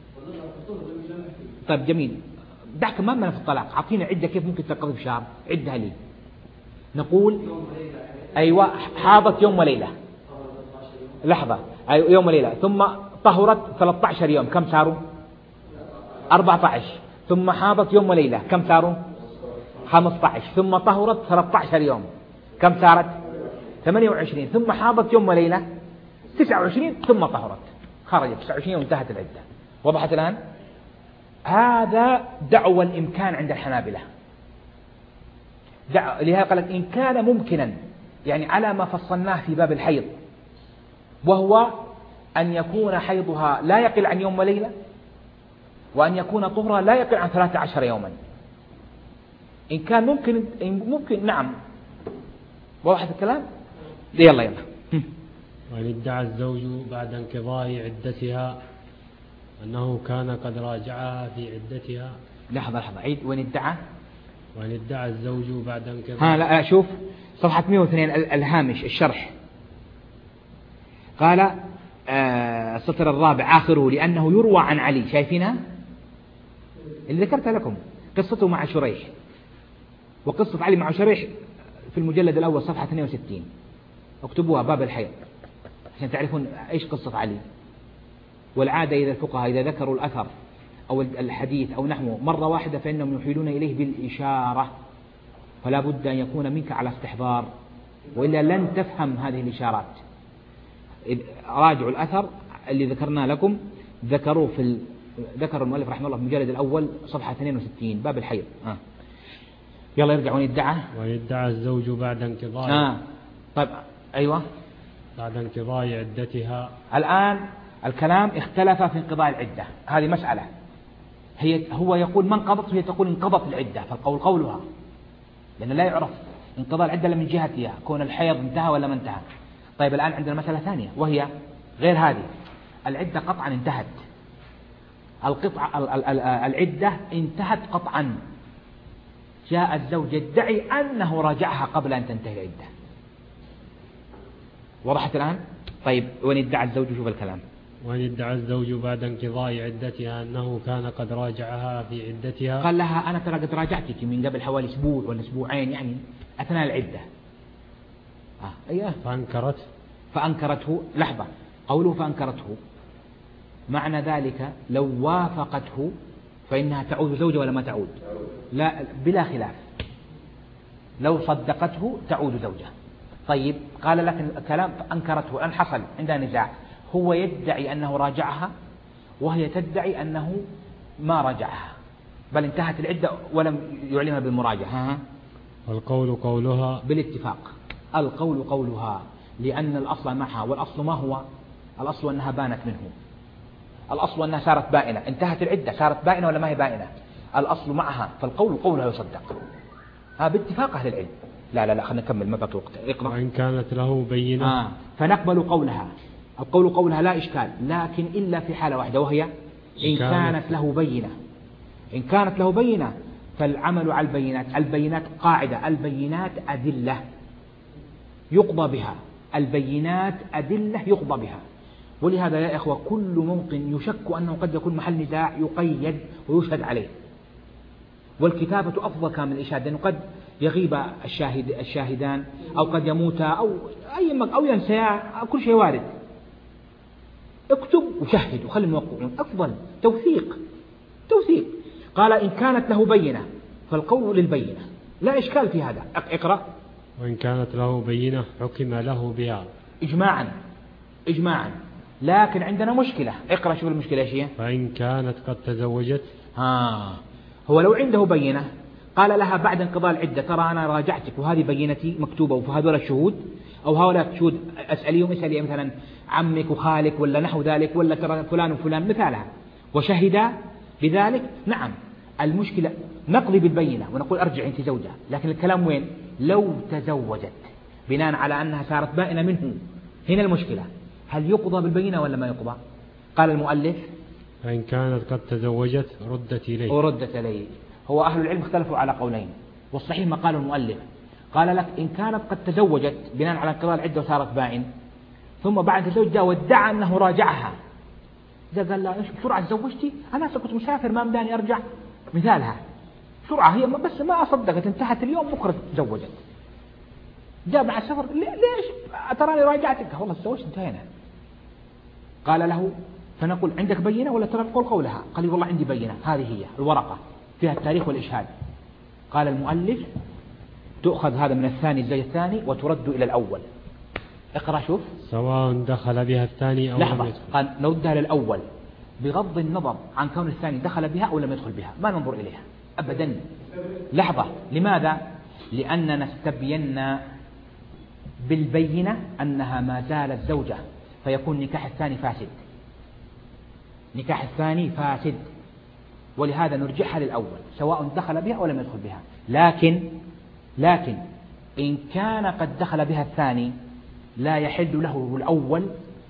طيب جميل، دعك ما في الطلاق، أعطينا عدة كيف ممكن تنقضي في شهر، عدها لي. نقول أيوة حاضت يوم وليلة، لحظة، أيوة يوم وليلة، ثم طهرت 13 يوم، كم صاروا؟ 14. ثم حاضت يوم وليلة، كم صاروا؟ 15. ثم طهرت 13 يوم، كم صارت؟ 28. ثم حاضت يوم وليلة 29. ثم طهرت، خرجت 29 يوم انتهت العدة. وضحت الآن؟ هذا دعوى الإمكان عند الحنابلة. لهذا قال إن كان ممكنا، يعني على ما فصلناه في باب الحيض، وهو أن يكون حيضها لا يقل عن يوم وليلة، وأن يكون طهرها لا يقل عن 13 يوما. إن كان ممكن نعم. وضحت الكلام؟ يلا وإن ادعى الزوج بعد انقضاء عدتها أنه كان قد راجعها في عدتها. لحظة عيد. وإن ادعى الزوج بعد انقضاء. لا شوف صفحة 102 الهامش الشرح قال السطر الرابع آخره لأنه يروى عن علي. شايفينها اللي ذكرتها لكم، قصته مع شريح، وقصة علي مع شريح في المجلد الأول صفحة 62. اكتبوها باب الحيض عشان تعرفون إيش قصة علي. والعادة إذا الفقهاء إذا ذكروا الأثر أو الحديث أو نحوه مرة واحدة فإنهم يحيلون إليه بالإشارة، فلا بد أن يكون منك على استحضار، وإلا لن تفهم هذه الإشارات. راجعوا الأثر اللي ذكرناه لكم، ذكر المؤلف رحمه الله في المجلد الأول صفحة 62 باب الحيض. يلا يرجع. ويدعى الزوج بعد انقضاء. طيب أيوة بعد انقضاء عدتها. الآن الكلام اختلف في انقضاء العدة، هذه مسألة. هو يقول ما انقضت، وهي تقول انقضت العدة، فالقول قولها، لأن لا يعرف انقضاء العدة إلا من جهتها، كون الحيض انتهى ولا ما انتهى. طيب الآن عندنا مسألة ثانية وهي غير هذه. العدة قطعا انتهت، العدة انتهت قطعا، جاء الزوج يدعي أنه راجعها قبل أن تنتهي العدة. وضحت الآن؟ طيب وإن ادعى الزوج، شوف الكلام، وإن ادعى الزوج بعد انقضاء عدتها أنه كان قد راجعها في عدتها، قال لها أنا ترى قد راجعتك من قبل حوالي أسبوع ولا أسبوعين، يعني أثناء العدة. أيوه. فأنكرته. لحظة، قوله فأنكرته معنى ذلك لو وافقته فإنها تعود زوجة ولا ما تعود؟ لا، بلا خلاف، لو صدقته تعود زوجة. طيب قال لك الكلام فأنكرته، الآن حصل عندنا نزاع، هو يدعي أنه راجعها وهي تدعي أنه ما راجعها، بل انتهت العدة ولم يعلمها بالمراجعة. والقول قولها بالاتفاق، القول قولها، لأن الأصل معها، والأصل ما هو؟ الأصل أنها بانت منه، الأصل أنها صارت بائنة، انتهت العدة صارت بائنة ولا ما هي بائنة؟ الأصل معها، فالقول قولها يصدق، باتفاق أهل العلم. لا خلينا نكمل ما بقى وقت. اقرأ. وإن كانت له بينة فنقبل قولها، القول قولها لا إشكال، لكن إلا في حالة واحدة، وهي إن كانت له بينة. إن كانت له بينة فالعمل على البينات. البينات قاعدة، البينات أدلة يقضى بها، البينات أدلة يقضى بها. ولهذا يا إخوة كل ممكن يشك أنه قد يكون محل نزاع يقيد ويشهد عليه. والكتابة أفضل كامل الإشهاد، لأنه قد يغيب الشاهدان، أو قد يموت، أو ينسى، كل شيء وارد. اكتب وشهد وخلي الموقعون، أفضل توثيق. قال إن كانت له بينة فالقول للبينة، لا إشكال في هذا. اقرأ. وإن كانت له بينة حكم له بها إجماعا. لكن عندنا مشكلة، اقرأ شوف المشكلة ايش هي. فإن كانت قد تزوجت، هو لو عنده بينة قال لها بعد انقضاء العدة ترى أنا راجعتك وهذه بينتي مكتوبة وهذول الشهود، أو هؤلاء الشهود أسأليهم، اسألي مثلا عمك وخالك ولا نحو ذلك، ولا ترى فلان وفلان مثالها، وشهدا بذلك، نعم. المشكلة نقضي بالبينة ونقول أرجع أنت زوجة، لكن الكلام وين؟ لو تزوجت بناء على أنها صارت بائنة منه، هنا المشكلة، هل يقضى بالبينة ولا ما يقضى؟ قال المؤلف فإن كانت قد تزوجت ردت إليه. هو أهل العلم اختلفوا على قولين، والصحيح ما قال المؤلف، قال لك إن كانت قد تزوجت بناء على انقضاء العدة وصارت بائن، ثم بعد تزوج جاء وادعى أنه راجعها، قال لا بسرعة تزوجتي، أنا كنت مسافر ما مداني أرجع، مثالها بسرعة، هي بس ما أصدقت، انتهت اليوم بكرة تزوجت، جاء مع السفر، ليش تراني راجعتك؟ والله تزوجت انتهينا. قال له فنقول عندك بينة ولا ترى القول قولها؟ قال لي والله عندي بينة، هذه هي الورقة فيها التاريخ والإشهاد. قال المؤلف تؤخذ هذا من الثاني زي الثاني وترد إلى الأول. اقرأ شوف. سواء دخل بها الثاني أو لم يدخل. قال نردها للأول بغض النظر عن كون الثاني دخل بها أو لم يدخل بها، ما ننظر إليها أبدا. لحظة، لماذا؟ لأننا استبينا بالبينة أنها ما زالت زوجة، فيكون نكاح الثاني فاسد، ولهذا نرجعها للأول سواء دخل بها أو لم يدخل بها. لكن إن كان قد دخل بها الثاني لا يحل له الأول،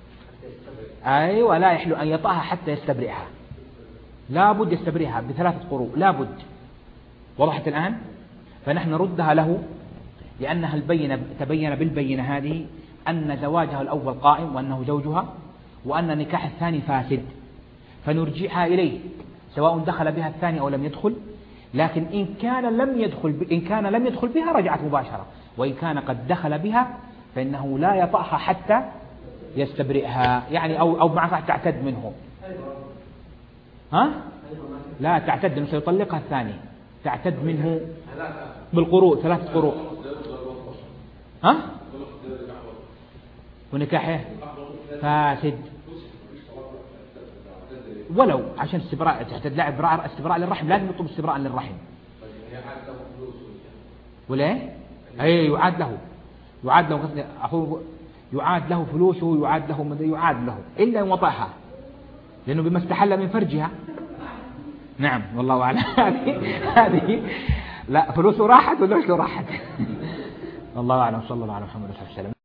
لا يحل أن يطأها حتى يستبرئها، لا بد يستبرئها ب3 قروء، لا بد. وضحت الآن؟ فنحن نردها له لأنها تبين بالبينة هذه أن زواجها الأول قائم وأنه زوجها، وأن نكاح الثاني فاسد، فنرجعها إليه سواء دخل بها الثاني أو لم يدخل. لكن إن كان لم يدخل بها رجعت مباشرة، وإن كان قد دخل بها فإنه لا يطأها حتى يستبرئها، يعني أو مع تعتد منه. لا تعتد، إنه سيطلقها الثاني، تعتد منه بالقروء، 3 قروء. ونكاحه فاسد، ولو عشان استبراء، تعتد لا استبراء للرحم، لازم يطلب استبراء للرحم. ولا يعاد له فلوسه، يعاد له إلا إن وطأها، لأنه بما استحل من فرجها. نعم والله أعلم. هذه لا فلوسه راحت ولا راحت. الله أعلم. صلى الله على محمد وسلم.